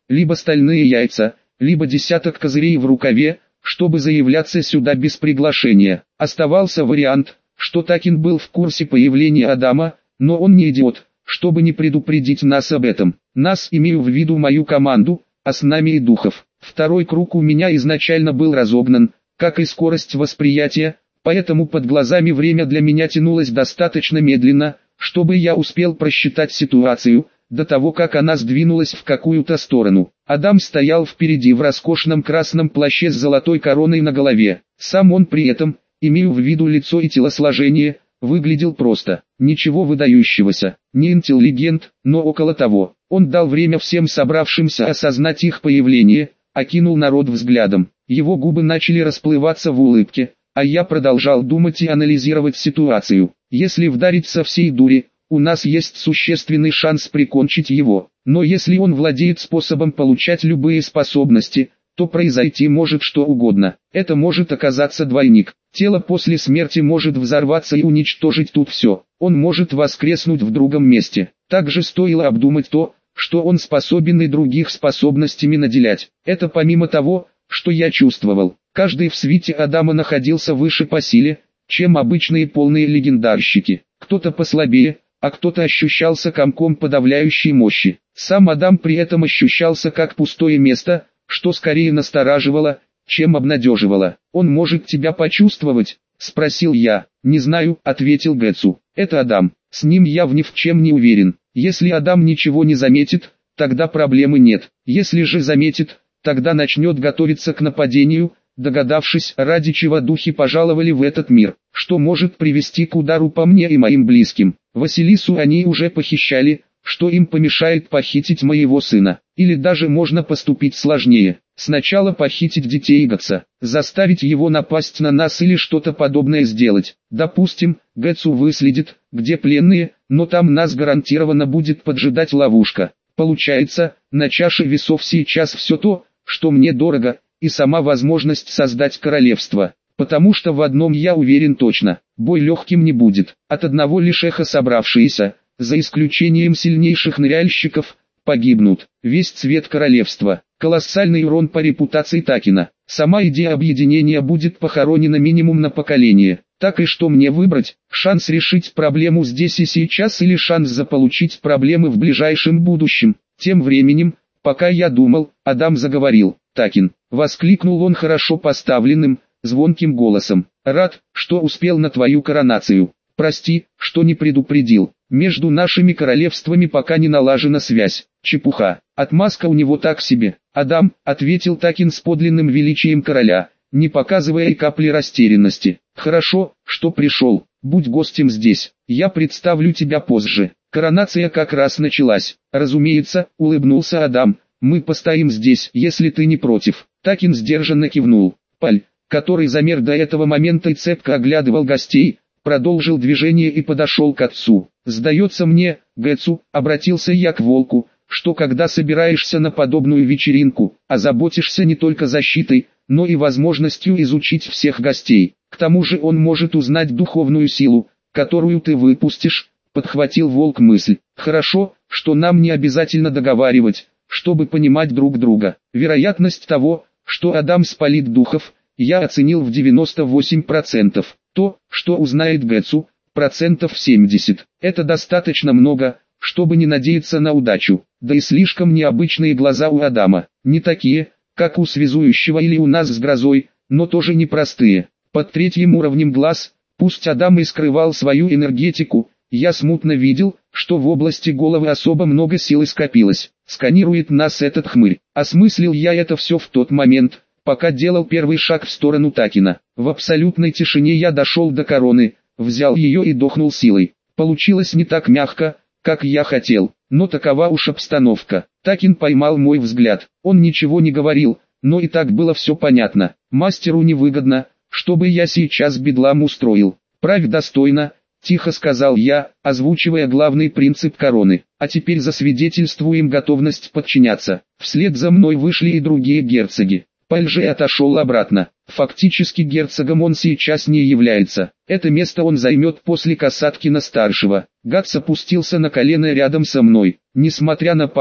либо стальные яйца, либо десяток козырей в рукаве, чтобы заявляться сюда без приглашения. Оставался вариант, что Такин был в курсе появления Адама, но он не идиот, чтобы не предупредить нас об этом. Нас, имею в виду мою команду, а с нами и духов. Второй круг у меня изначально был разогнан, как и скорость восприятия, поэтому под глазами время для меня тянулось достаточно медленно, чтобы я успел просчитать ситуацию, до того как она сдвинулась в какую-то сторону. Адам стоял впереди в роскошном красном плаще с золотой короной на голове. Сам он при этом, имею в виду лицо и телосложение, выглядел просто, ничего выдающегося, не интеллигент, но около того. Он дал время всем собравшимся осознать их появление, окинул народ взглядом. Его губы начали расплываться в улыбке, а я продолжал думать и анализировать ситуацию. Если вдарить со всей дури, у нас есть существенный шанс прикончить его. Но если он владеет способом получать любые способности, то произойти может что угодно. Это может оказаться двойник. Тело после смерти может взорваться и уничтожить тут все. Он может воскреснуть в другом месте. Также стоило обдумать то, что он способен и других способностями наделять. Это помимо того, что я чувствовал. Каждый в свите Адама находился выше по силе, чем обычные полные легендарщики. Кто-то послабее, а кто-то ощущался комком подавляющей мощи. Сам Адам при этом ощущался как пустое место, что скорее настораживало, чем обнадеживало. «Он может тебя почувствовать?» – спросил я. «Не знаю», – ответил Гэтсу. «Это Адам, с ним я в ни в чем не уверен. Если Адам ничего не заметит, тогда проблемы нет. Если же заметит, тогда начнет готовиться к нападению, догадавшись, ради чего духи пожаловали в этот мир, что может привести к удару по мне и моим близким. Василису они уже похищали, что им помешает похитить моего сына. Или даже можно поступить сложнее. Сначала похитить детей Гэтса, заставить его напасть на нас или что-то подобное сделать. Допустим, Гэтсу выследит, где пленные, но там нас гарантированно будет поджидать ловушка. Получается, на чаше весов сейчас все то, что мне дорого, и сама возможность создать королевство. Потому что в одном я уверен точно, бой легким не будет. От одного лишь эха собравшиеся, за исключением сильнейших ныряльщиков, погибнут. Весь цвет королевства, колоссальный урон по репутации Такина. Сама идея объединения будет похоронена минимум на поколение. Так и что мне выбрать, шанс решить проблему здесь и сейчас или шанс заполучить проблемы в ближайшем будущем? Тем временем, пока я думал, Адам заговорил. «Такин», — воскликнул он хорошо поставленным, звонким голосом, — «рад, что успел на твою коронацию. Прости, что не предупредил. Между нашими королевствами пока не налажена связь. Чепуха. Отмазка у него так себе». «Адам», — ответил Такин с подлинным величием короля, не показывая и капли растерянности. «Хорошо, что пришел. Будь гостем здесь. Я представлю тебя позже. Коронация как раз началась». «Разумеется», — улыбнулся Адам, — «мы постоим здесь, если ты не против». Такин сдержанно кивнул. Паль, который замер до этого момента и цепко оглядывал гостей, продолжил движение и подошел к отцу. «Сдается мне, Гэтсу», — обратился я к волку, — «что когда собираешься на подобную вечеринку, озаботишься не только защитой, но и возможностью изучить всех гостей. К тому же он может узнать духовную силу, которую ты выпустишь», — подхватил волк мысль. «Хорошо, что нам не обязательно договаривать, чтобы понимать друг друга. Вероятность того, что Адам спалит духов, я оценил в девяносто восемь процентов. То, что узнает Гэтсу, процентов семьдесят. Это достаточно много, чтобы не надеяться на удачу. Да и слишком необычные глаза у Адама. Не такие, как у связующего или у нас с грозой, но тоже непростые. Под третьим уровнем глаз, пусть Адам и скрывал свою энергетику, я смутно видел, что в области головы особо много силы скопилось. Сканирует нас этот хмырь. Осмыслил я это все в тот момент, пока делал первый шаг в сторону Такина. В абсолютной тишине я дошел до короны, взял ее и дохнул силой. Получилось не так мягко, как я хотел, но такова уж обстановка. Такин поймал мой взгляд. Он ничего не говорил, но и так было все понятно. Мастеру невыгодно, чтобы я сейчас бедлам устроил. «Правь достойно», — тихо сказал я, озвучивая главный принцип короны. «А теперь засвидетельствуем готовность подчиняться». Вслед за мной вышли и другие герцоги. Паль же отошел обратно. Фактически герцогом он сейчас не является. Это место он займет после касатки на старшего. Гатс опустился на колено рядом со мной. Несмотря на парня,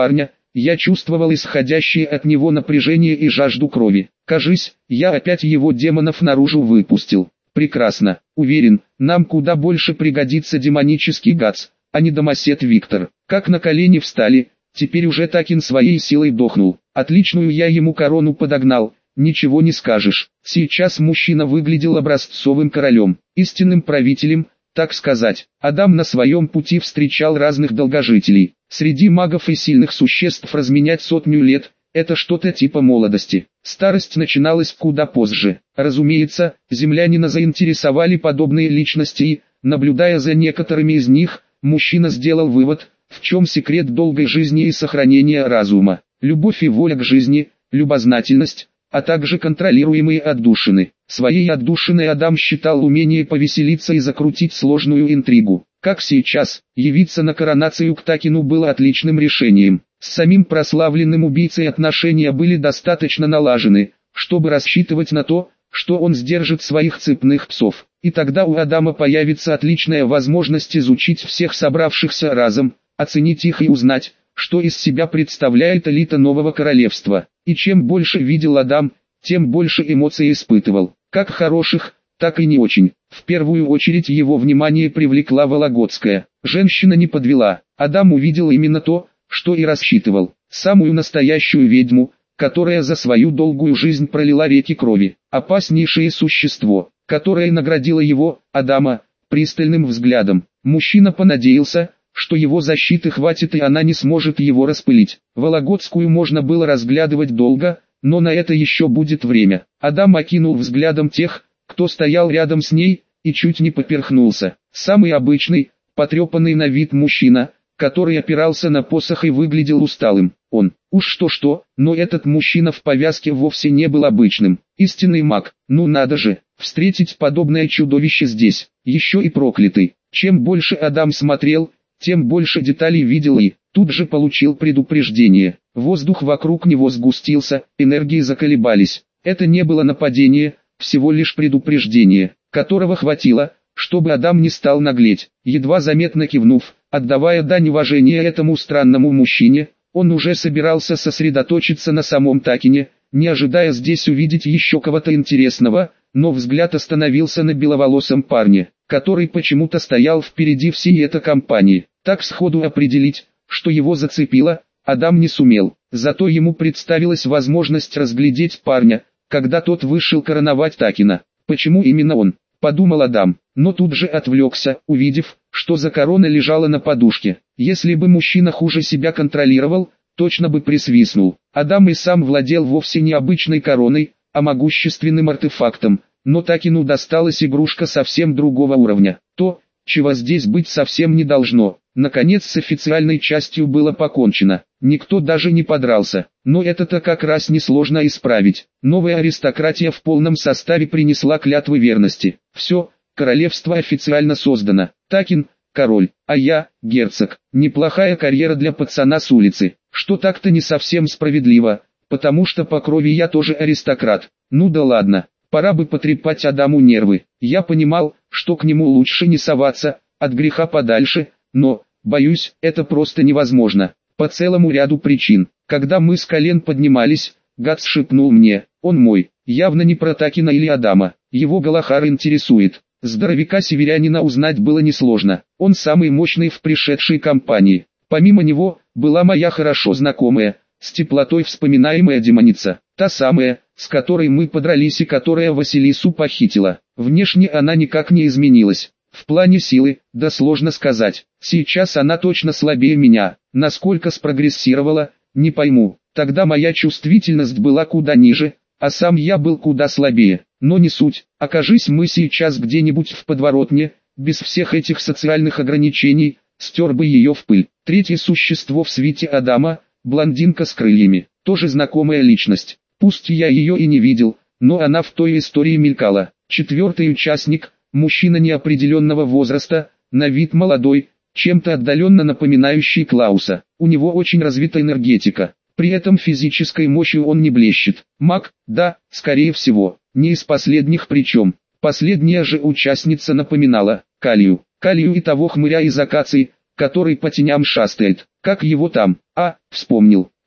я чувствовал исходящее от него напряжение и жажду крови. Кажись, я опять его демонов наружу выпустил. Прекрасно, уверен, нам куда больше пригодится демонический Гац, а не домосед Виктор. Как на колени встали, теперь уже Такин своей силой дохнул. Отличную я ему корону подогнал, ничего не скажешь. Сейчас мужчина выглядел образцовым королем, истинным правителем, так сказать. Адам на своем пути встречал разных долгожителей. Среди магов и сильных существ разменять сотню лет – это что-то типа молодости. Старость начиналась куда позже. Разумеется, землянина заинтересовали подобные личности и, наблюдая за некоторыми из них, мужчина сделал вывод, в чем секрет долгой жизни и сохранения разума. Любовь и воля к жизни, любознательность, а также контролируемые отдушины. Своей отдушиной Адам считал умение повеселиться и закрутить сложную интригу. Как сейчас, явиться на коронацию к Такину было отличным решением. С самим прославленным убийцей отношения были достаточно налажены, чтобы рассчитывать на то, что он сдержит своих цепных псов. И тогда у Адама появится отличная возможность изучить всех собравшихся разом, оценить их и узнать, что из себя представляет элита нового королевства. И чем больше видел Адам, тем больше эмоций испытывал, как хороших, так и не очень. В первую очередь его внимание привлекла Вологодская. Женщина не подвела. Адам увидел именно то, что и рассчитывал. Самую настоящую ведьму, которая за свою долгую жизнь пролила реки крови. Опаснейшее существо, которое наградило его, Адама, пристальным взглядом. Мужчина понадеялся, что его защиты хватит и она не сможет его распылить. Вологодскую можно было разглядывать долго, но на это еще будет время. Адам окинул взглядом тех, кто стоял рядом с ней, и чуть не поперхнулся. Самый обычный, потрепанный на вид мужчина, который опирался на посох и выглядел усталым. Он, уж что-что, но этот мужчина в повязке вовсе не был обычным. Истинный маг, ну надо же, встретить подобное чудовище здесь, еще и проклятый. Чем больше Адам смотрел, тем больше деталей видел и тут же получил предупреждение. Воздух вокруг него сгустился, энергии заколебались. Это не было нападение, всего лишь предупреждение, которого хватило, чтобы Адам не стал наглеть. Едва заметно кивнув, отдавая дань уважения этому странному мужчине, он уже собирался сосредоточиться на самом Такине, не ожидая здесь увидеть еще кого-то интересного, но взгляд остановился на беловолосом парне, который почему-то стоял впереди всей этой компании. Так сходу определить, что его зацепило, Адам не сумел, зато ему представилась возможность разглядеть парня, когда тот вышел короновать Такина. Почему именно он, подумал Адам, но тут же отвлекся, увидев, что за корона лежала на подушке. Если бы мужчина хуже себя контролировал, точно бы присвистнул. Адам и сам владел вовсе не обычной короной, а могущественным артефактом, но Такину досталась игрушка совсем другого уровня. То, чего здесь быть совсем не должно. Наконец с официальной частью было покончено. Никто даже не подрался, но это-то как раз несложно исправить. Новая аристократия в полном составе принесла клятвы верности. Все, королевство официально создано. Такин – король, а я – герцог. Неплохая карьера для пацана с улицы, что так-то не совсем справедливо, потому что по крови я тоже аристократ. Ну да ладно, пора бы потрепать Адаму нервы. Я понимал, что к нему лучше не соваться, от греха подальше, но, боюсь, это просто невозможно. По целому ряду причин. Когда мы с колен поднимались, Гац шепнул мне: «Он мой». Явно не про Такина или Адама. Его Галахар интересует. Здоровяка-северянина узнать было несложно. Он самый мощный в пришедшей компании. Помимо него, была моя хорошо знакомая, с теплотой вспоминаемая демоница. Та самая, с которой мы подрались и которая Василису похитила. Внешне она никак не изменилась. В плане силы, да сложно сказать. Сейчас она точно слабее меня. Насколько спрогрессировала, не пойму. Тогда моя чувствительность была куда ниже, а сам я был куда слабее. Но не суть. Окажись мы сейчас где-нибудь в подворотне, без всех этих социальных ограничений, стер бы ее в пыль. Третье существо в свите Адама, блондинка с крыльями. Тоже знакомая личность. Пусть я ее и не видел, но она в той истории мелькала. Четвертый участник, мужчина неопределенного возраста, на вид молодой, чем-то отдаленно напоминающий Клауса. У него очень развита энергетика. При этом физической мощью он не блещет. Маг, да, скорее всего, не из последних причем. Последняя же участница напоминала Калию. Калию и того хмыря из акаций, который по теням шастает. Как его там? А, вспомнил.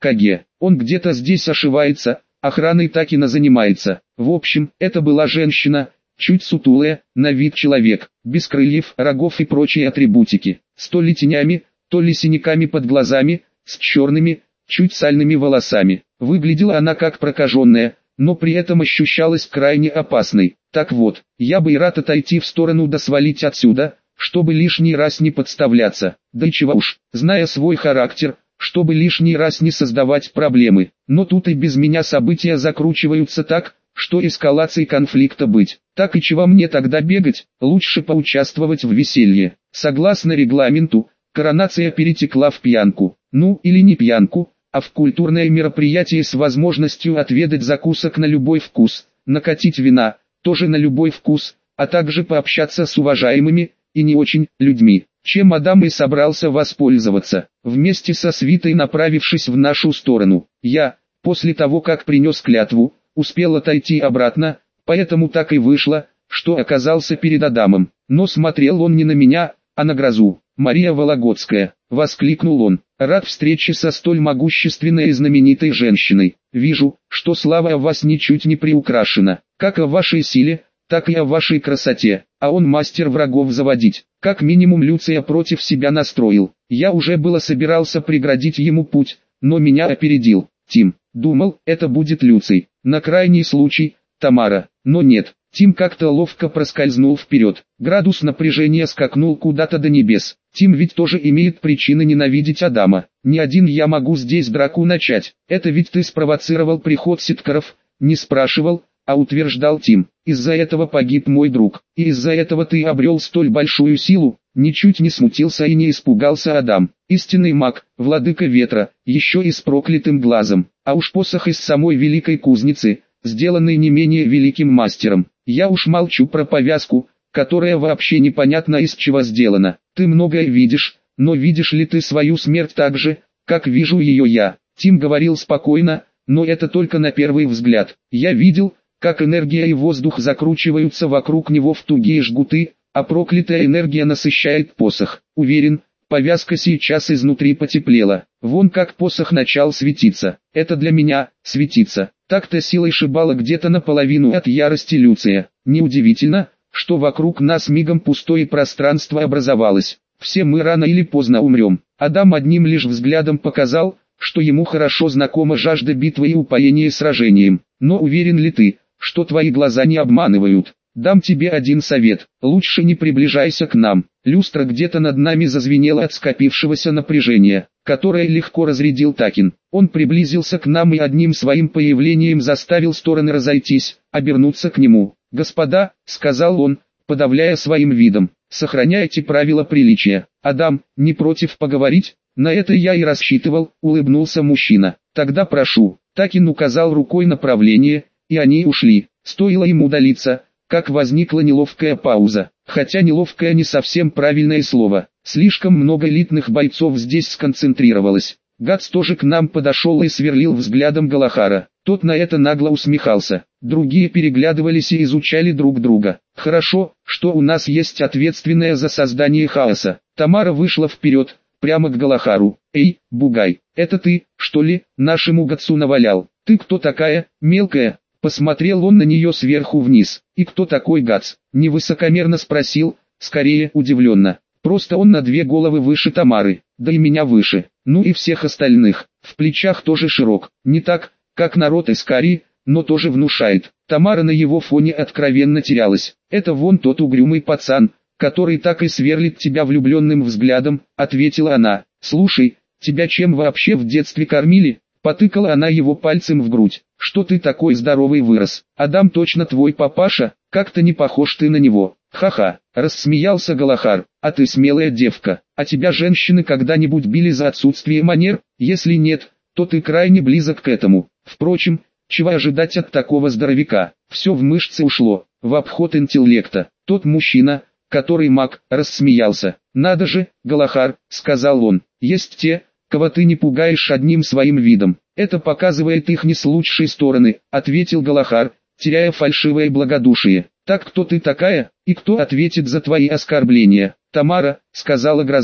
Каге, он где-то здесь ошивается, охраной так и на занимается. В общем, это была женщина, чуть сутулая, на вид человек, без крыльев, рогов и прочей атрибутики, с то ли тенями, то ли синяками под глазами, с черными, чуть сальными волосами. Выглядела она как прокаженная, но при этом ощущалась крайне опасной. Так вот, я бы и рад отойти в сторону да свалить отсюда, чтобы лишний раз не подставляться. Да и чего уж, зная свой характер, чтобы лишний раз не создавать проблемы. Но тут и без меня события закручиваются так, что эскалацией конфликта быть. Так и чего мне тогда бегать, лучше поучаствовать в веселье. Согласно регламенту, коронация перетекла в пьянку. Ну или не пьянку, а в культурное мероприятие с возможностью отведать закусок на любой вкус, накатить вина, тоже на любой вкус, а также пообщаться с уважаемыми, и не очень, людьми, чем Адам и собрался воспользоваться, вместе со свитой направившись в нашу сторону. Я, после того как принес клятву, успел отойти обратно, поэтому так и вышло, что оказался перед Адамом, но смотрел он не на меня, а на грозу. «Мария Вологодская», — воскликнул он, — «рад встрече со столь могущественной и знаменитой женщиной. Вижу, что слава о вас ничуть не приукрашена, как о вашей силе, так и о вашей красоте, а он мастер врагов заводить, как минимум Люция против себя настроил. Я уже было собирался преградить ему путь, но меня опередил Тим. Думал, это будет Люций, на крайний случай, Тамара, но нет». Тим как-то ловко проскользнул вперед, градус напряжения скакнул куда-то до небес. Тим ведь тоже имеет причины ненавидеть Адама. Не один я могу здесь драку начать, это ведь ты спровоцировал приход ситкаров, не спрашивал, а утверждал Тим. Из-за этого погиб мой друг, и из-за этого ты обрел столь большую силу. Ничуть не смутился и не испугался Адам. Истинный маг, владыка ветра, еще и с проклятым глазом, а уж посох из самой великой кузницы, сделанный не менее великим мастером. Я уж молчу про повязку, которая вообще непонятно из чего сделана. Ты многое видишь, но видишь ли ты свою смерть так же, как вижу ее я? Тим говорил спокойно, но это только на первый взгляд. Я видел, как энергия и воздух закручиваются вокруг него в тугие жгуты, а проклятая энергия насыщает посох. Уверен, повязка сейчас изнутри потеплела. Вон как посох начал светиться. Это для меня, светиться. Так-то силой шибала где-то наполовину от ярости Люция. Неудивительно, что вокруг нас мигом пустое пространство образовалось. Все мы рано или поздно умрем. Адам одним лишь взглядом показал, что ему хорошо знакома жажда битвы и упоение сражением. Но уверен ли ты, что твои глаза не обманывают? Дам тебе один совет, лучше не приближайся к нам. Люстра где-то над нами зазвенела от скопившегося напряжения, которое легко разрядил Такин. Он приблизился к нам и одним своим появлением заставил стороны разойтись, обернуться к нему. «Господа», — сказал он, подавляя своим видом, — «сохраняйте правила приличия». «Адам, не против поговорить?» «На это я и рассчитывал», — улыбнулся мужчина. «Тогда прошу». Такин указал рукой направление, и они ушли. Стоило им удалиться, как возникла неловкая пауза. Хотя неловкое не совсем правильное слово. Слишком много элитных бойцов здесь сконцентрировалось. Гац тоже к нам подошел и сверлил взглядом Галахара. Тот на это нагло усмехался. Другие переглядывались и изучали друг друга. «Хорошо, что у нас есть ответственная за создание хаоса». Тамара вышла вперед, прямо к Галахару. «Эй, бугай, это ты, что ли, нашему Гацу навалял? Ты кто такая, мелкая?» Посмотрел он на нее сверху вниз. «И кто такой Гац?» Невысокомерно спросил, скорее удивленно. «Просто он на две головы выше Тамары, да и меня выше, ну и всех остальных. В плечах тоже широк, не так, как народ Искарии, но тоже внушает». Тамара на его фоне откровенно терялась. «Это вон тот угрюмый пацан, который так и сверлит тебя влюбленным взглядом», — ответила она. «Слушай, тебя чем вообще в детстве кормили?» Потыкала она его пальцем в грудь. «Что ты такой здоровый вырос? Адам точно твой папаша, как-то не похож ты на него». «Ха-ха», — рассмеялся Галахар, — «а ты смелая девка. А тебя женщины когда-нибудь били за отсутствие манер? Если нет, то ты крайне близок к этому. Впрочем, чего ожидать от такого здоровяка? Все в мышцы ушло, в обход интеллекта». Тот мужчина, который маг, рассмеялся. «Надо же, Галахар», — сказал он, — «есть те, кого ты не пугаешь одним своим видом. Это показывает их не с лучшей стороны», — ответил Галахар, теряя фальшивое благодушие. «Так кто ты такая, и кто ответит за твои оскорбления?» «Тамара», — сказала Гроза.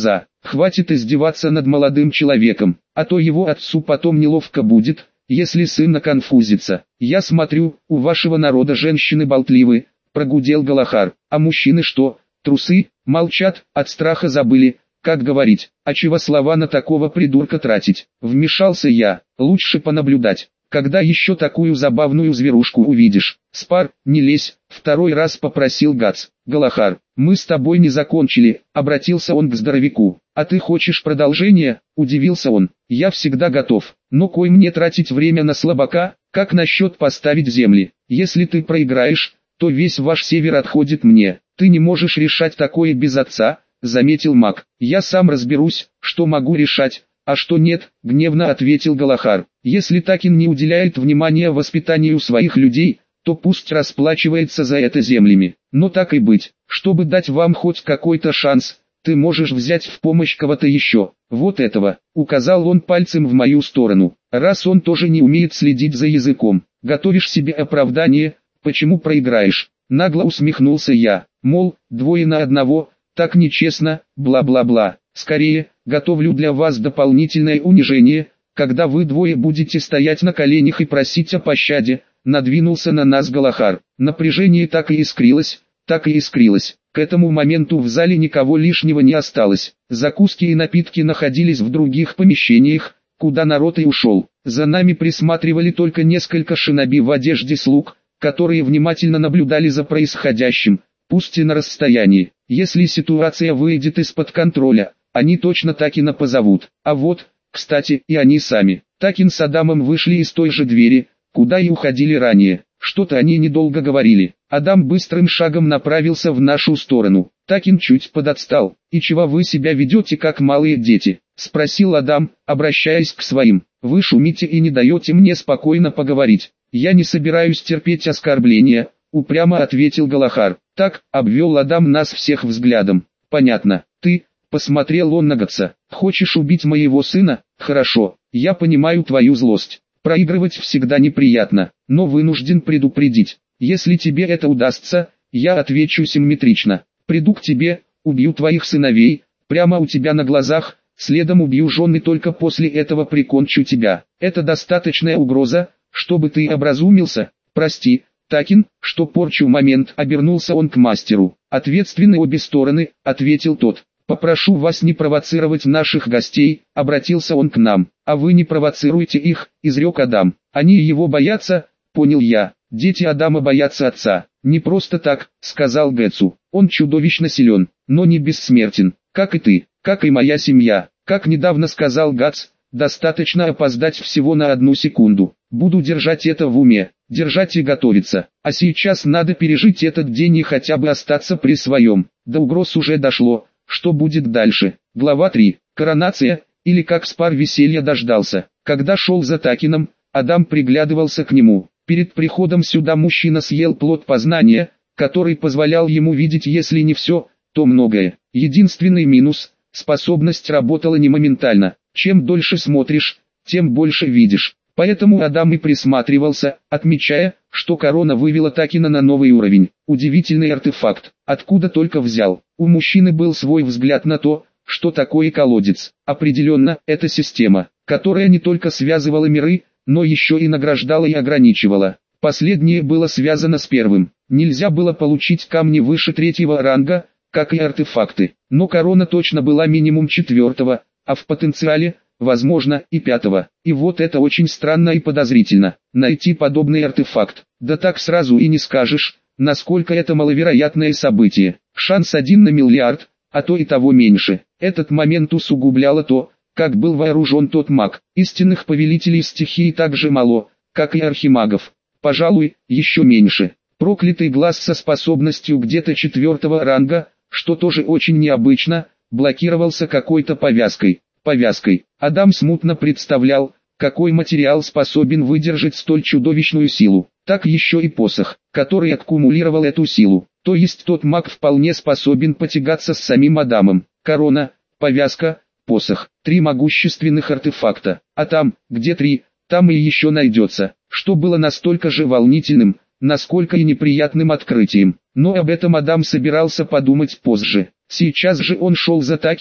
Хватит издеваться над молодым человеком, а то его отцу потом неловко будет, если сын наконфузится. Я смотрю, у вашего народа женщины болтливы, прогудел Галахар, а мужчины что, трусы, молчат, от страха забыли, как говорить, а чего слова на такого придурка тратить. Вмешался я, лучше понаблюдать. Когда еще такую забавную зверушку увидишь? Спар, не лезь, второй раз попросил Гац. Галахар, мы с тобой не закончили, обратился он к здоровяку. А ты хочешь продолжение? Удивился он. Я всегда готов, но кой мне тратить время на слабака? Как насчет поставить земли? Если ты проиграешь, то весь ваш север отходит мне. Ты не можешь решать такое без отца, заметил маг. Я сам разберусь, что могу решать, а что нет, гневно ответил Галахар. Если Такин не уделяет внимания воспитанию своих людей, то пусть расплачивается за это землями. Но так и быть, чтобы дать вам хоть какой-то шанс, ты можешь взять в помощь кого-то еще. Вот этого, указал он пальцем в мою сторону. Раз он тоже не умеет следить за языком, готовишь себе оправдание, почему проиграешь? Нагло усмехнулся я, мол, двое на одного, так нечестно, бла-бла-бла. Скорее, готовлю для вас дополнительное унижение, когда вы двое будете стоять на коленях и просить о пощаде, надвинулся на нас Галахар. Напряжение так и искрилось, так и искрилось. К этому моменту в зале никого лишнего не осталось. Закуски и напитки находились в других помещениях, куда народ и ушел. За нами присматривали только несколько шиноби в одежде слуг, которые внимательно наблюдали за происходящим, пусть и на расстоянии. Если ситуация выйдет из-под контроля, они точно Такина позовут. А вот, кстати, и они сами. Такин с Адамом вышли из той же двери, куда и уходили ранее. Что-то они недолго говорили. Адам быстрым шагом направился в нашу сторону. Такин чуть подотстал. «И чего вы себя ведете как малые дети?» — спросил Адам, обращаясь к своим. «Вы шумите и не даете мне спокойно поговорить». «Я не собираюсь терпеть оскорбления», — упрямо ответил Галахар. «Так», — обвел Адам нас всех взглядом. «Понятно. Ты...» — посмотрел он на Гатса. «Хочешь убить моего сына? Хорошо, я понимаю твою злость. Проигрывать всегда неприятно, но вынужден предупредить. Если тебе это удастся, я отвечу симметрично. Приду к тебе, убью твоих сыновей, прямо у тебя на глазах, следом убью жены, только после этого прикончу тебя. Это достаточная угроза, чтобы ты образумился. Прости, Такин, что порчу момент», — обернулся он к мастеру. «Ответственны обе стороны», — ответил тот. «Попрошу вас не провоцировать наших гостей», — обратился он к нам. «А вы не провоцируйте их», — изрек Адам. «Они его боятся», — понял я. «Дети Адама боятся отца». «Не просто так», — сказал Гэцу. «Он чудовищно силен, но не бессмертен, как и ты, как и моя семья». Как недавно сказал Гац, достаточно опоздать всего на одну секунду. Буду держать это в уме, держать и готовиться. А сейчас надо пережить этот день и хотя бы остаться при своем. До угроз уже дошло. Что будет дальше? Глава три. Коронация, или как Спар веселья дождался. Когда шел за Такином, Адам приглядывался к нему. Перед приходом сюда мужчина съел плод познания, который позволял ему видеть если не все, то многое. Единственный минус – способность работала не моментально. Чем дольше смотришь, тем больше видишь. Поэтому Адам и присматривался, отмечая, что корона вывела Такина на новый уровень. Удивительный артефакт, откуда только взял. У мужчины был свой взгляд на то, что такое колодец. Определенно, это система, которая не только связывала миры, но еще и награждала и ограничивала. Последнее было связано с первым. Нельзя было получить камни выше третьего ранга, как и артефакты. Но корона точно была минимум четвертого, а в потенциале – возможно, и пятого. И вот это очень странно и подозрительно. Найти подобный артефакт. Да так сразу и не скажешь, насколько это маловероятное событие. Шанс один на миллиард, а то и того меньше. Этот момент усугубляло то, как был вооружен тот маг. Истинных повелителей стихии так же мало, как и архимагов. Пожалуй, еще меньше. Проклятый глаз со способностью где-то четвертого ранга, что тоже очень необычно, блокировался какой-то повязкой. Повязкой. Адам смутно представлял, какой материал способен выдержать столь чудовищную силу. Так еще и посох, который аккумулировал эту силу. То есть тот маг вполне способен потягаться с самим Адамом. Корона, повязка, посох. Три могущественных артефакта. А там, где три, там и еще найдется. Что было настолько же волнительным, насколько и неприятным открытием. Но об этом Адам собирался подумать позже. Сейчас же он шел за Такином,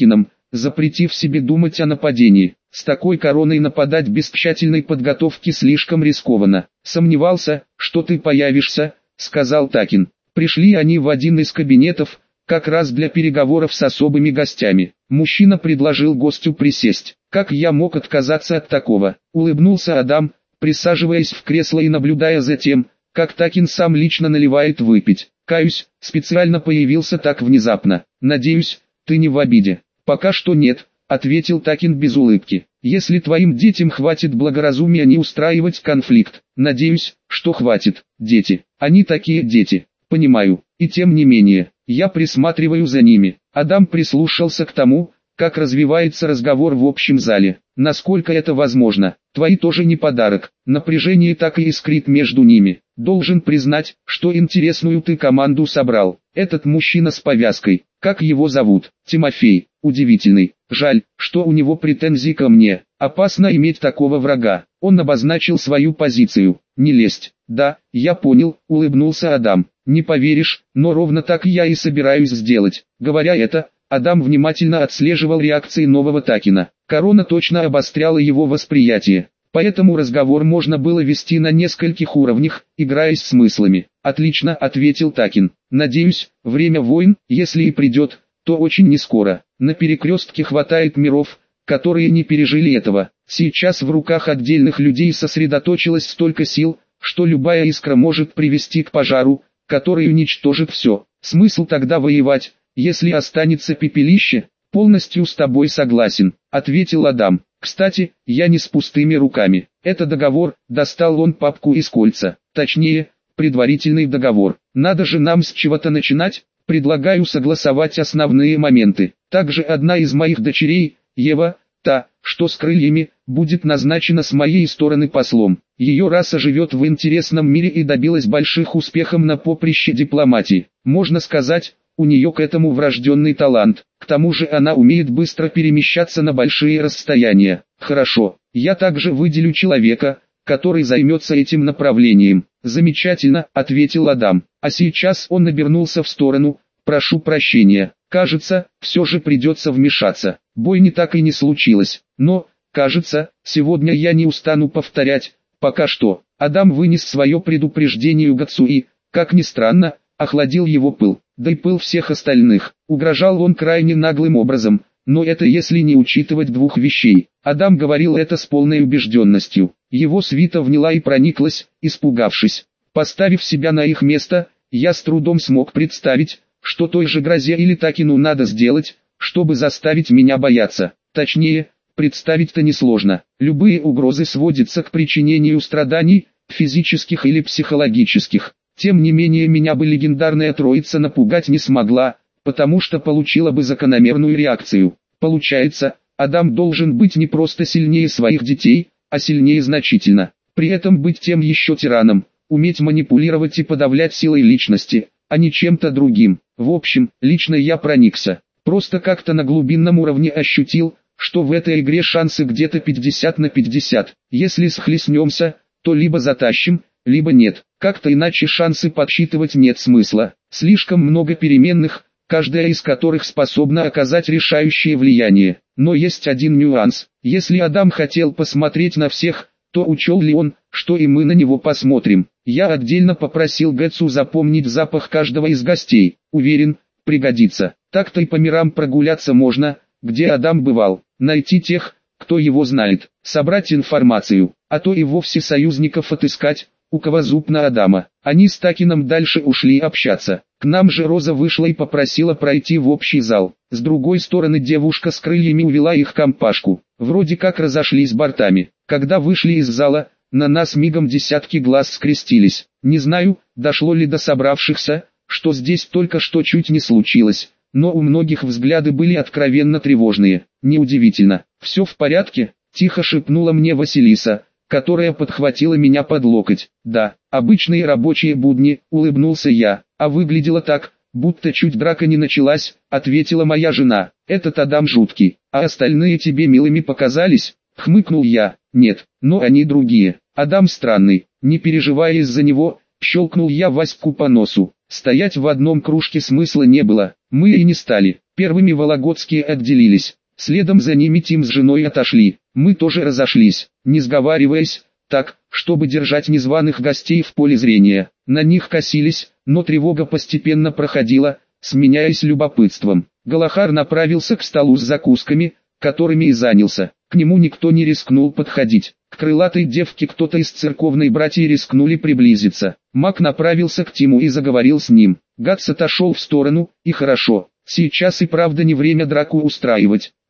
запретив себе думать о нападении. С такой короной нападать без тщательной подготовки слишком рискованно. «Сомневался, что ты появишься», — сказал Такин. Пришли они в один из кабинетов, как раз для переговоров с особыми гостями. Мужчина предложил гостю присесть. «Как я мог отказаться от такого?» — улыбнулся Адам, присаживаясь в кресло и наблюдая за тем, как Такин сам лично наливает выпить. «Каюсь, специально появился так внезапно. Надеюсь, ты не в обиде?» «Пока что нет», — ответил Такин без улыбки. «Если твоим детям хватит благоразумия не устраивать конфликт, надеюсь, что хватит. Дети, они такие дети, понимаю, и тем не менее, я присматриваю за ними». Адам прислушался к тому, как развивается разговор в общем зале. «Насколько это возможно, твои тоже не подарок». Напряжение так и искрит между ними. «Должен признать, что интересную ты команду собрал. Этот мужчина с повязкой, как его зовут?» «Тимофей. Удивительный. Жаль, что у него претензии ко мне. Опасно иметь такого врага». Он обозначил свою позицию. «Не лезть». «Да, я понял», — улыбнулся Адам. «Не поверишь, но ровно так я и собираюсь сделать». Говоря это, Адам внимательно отслеживал реакции нового Такина. Корона точно обостряла его восприятие. Поэтому разговор можно было вести на нескольких уровнях, играясь смыслами. «Отлично», — ответил Такин. «Надеюсь, время войн, если и придет, то очень нескоро. На перекрестке хватает миров, которые не пережили этого. Сейчас в руках отдельных людей сосредоточилось столько сил, что любая искра может привести к пожару, который уничтожит все. Смысл тогда воевать, если останется пепелище?» «Полностью с тобой согласен», — ответил Адам. «Кстати, я не с пустыми руками. Это договор», — достал он папку из кольца. «Точнее, предварительный договор. Надо же нам с чего-то начинать. Предлагаю согласовать основные моменты. Также одна из моих дочерей, Ева, та, что с крыльями, будет назначена с моей стороны послом. Ее раса живет в интересном мире и добилась больших успехов на поприще дипломатии. Можно сказать, у нее к этому врожденный талант. К тому же она умеет быстро перемещаться на большие расстояния. Хорошо, я также выделю человека, который займется этим направлением». «Замечательно», — ответил Адам. А сейчас он обернулся в сторону. «Прошу прощения, кажется, все же придется вмешаться. Бойни так и не случилось, но, кажется, сегодня я не устану повторять. Пока что». Адам вынес свое предупреждение Угацу и, как ни странно, охладил его пыл. Да и пыл всех остальных. Угрожал он крайне наглым образом, но это если не учитывать двух вещей. Адам говорил это с полной убежденностью. Его свита вняла и прониклась, испугавшись. Поставив себя на их место, я с трудом смог представить, что той же грозе или Такину надо сделать, чтобы заставить меня бояться. Точнее, представить-то несложно. Любые угрозы сводятся к причинению страданий, физических или психологических. Тем не менее меня бы легендарная троица напугать не смогла, потому что получила бы закономерную реакцию. Получается, Адам должен быть не просто сильнее своих детей, а сильнее значительно. При этом быть тем еще тираном, уметь манипулировать и подавлять силой личности, а не чем-то другим. В общем, лично я проникся. Просто как-то на глубинном уровне ощутил, что в этой игре шансы где-то пятьдесят на пятьдесят. Если схлестнемся, то либо затащим, либо нет. Как-то иначе шансы подсчитывать нет смысла. Слишком много переменных, каждая из которых способна оказать решающее влияние. Но есть один нюанс. Если Адам хотел посмотреть на всех, то учел ли он, что и мы на него посмотрим? Я отдельно попросил Гэтсу запомнить запах каждого из гостей. Уверен, пригодится. Так-то и по мирам прогуляться можно, где Адам бывал. Найти тех, кто его знает. Собрать информацию, а то и вовсе союзников отыскать, у кого зуб на Адама. Они с Такином дальше ушли общаться. К нам же Роза вышла и попросила пройти в общий зал. С другой стороны девушка с крыльями увела их компашку. Вроде как разошлись бортами. Когда вышли из зала, на нас мигом десятки глаз скрестились. Не знаю, дошло ли до собравшихся, что здесь только что чуть не случилось, но у многих взгляды были откровенно тревожные. Неудивительно. «Все в порядке?» – тихо шепнула мне Василиса, которая подхватила меня под локоть. «Да, обычные рабочие будни», — улыбнулся я, а выглядело так, будто чуть драка не началась, ответила моя жена. «Этот Адам жуткий, а остальные тебе милыми показались?» — хмыкнул я. «Нет, но они другие. Адам странный, не переживая из-за него», — щелкнул я Ваську по носу. Стоять в одном кружке смысла не было, мы и не стали. Первыми вологодские отделились. Следом за ними Тим с женой отошли. Мы тоже разошлись, не сговариваясь, так, чтобы держать незваных гостей в поле зрения. На них косились, но тревога постепенно проходила, сменяясь любопытством. Галахар направился к столу с закусками, которыми и занялся. К нему никто не рискнул подходить. К крылатой девке кто-то из церковной братьи рискнули приблизиться. Маг направился к Тиму и заговорил с ним. Гатс отошел в сторону, и хорошо. Сейчас и правда не время драку устраивать.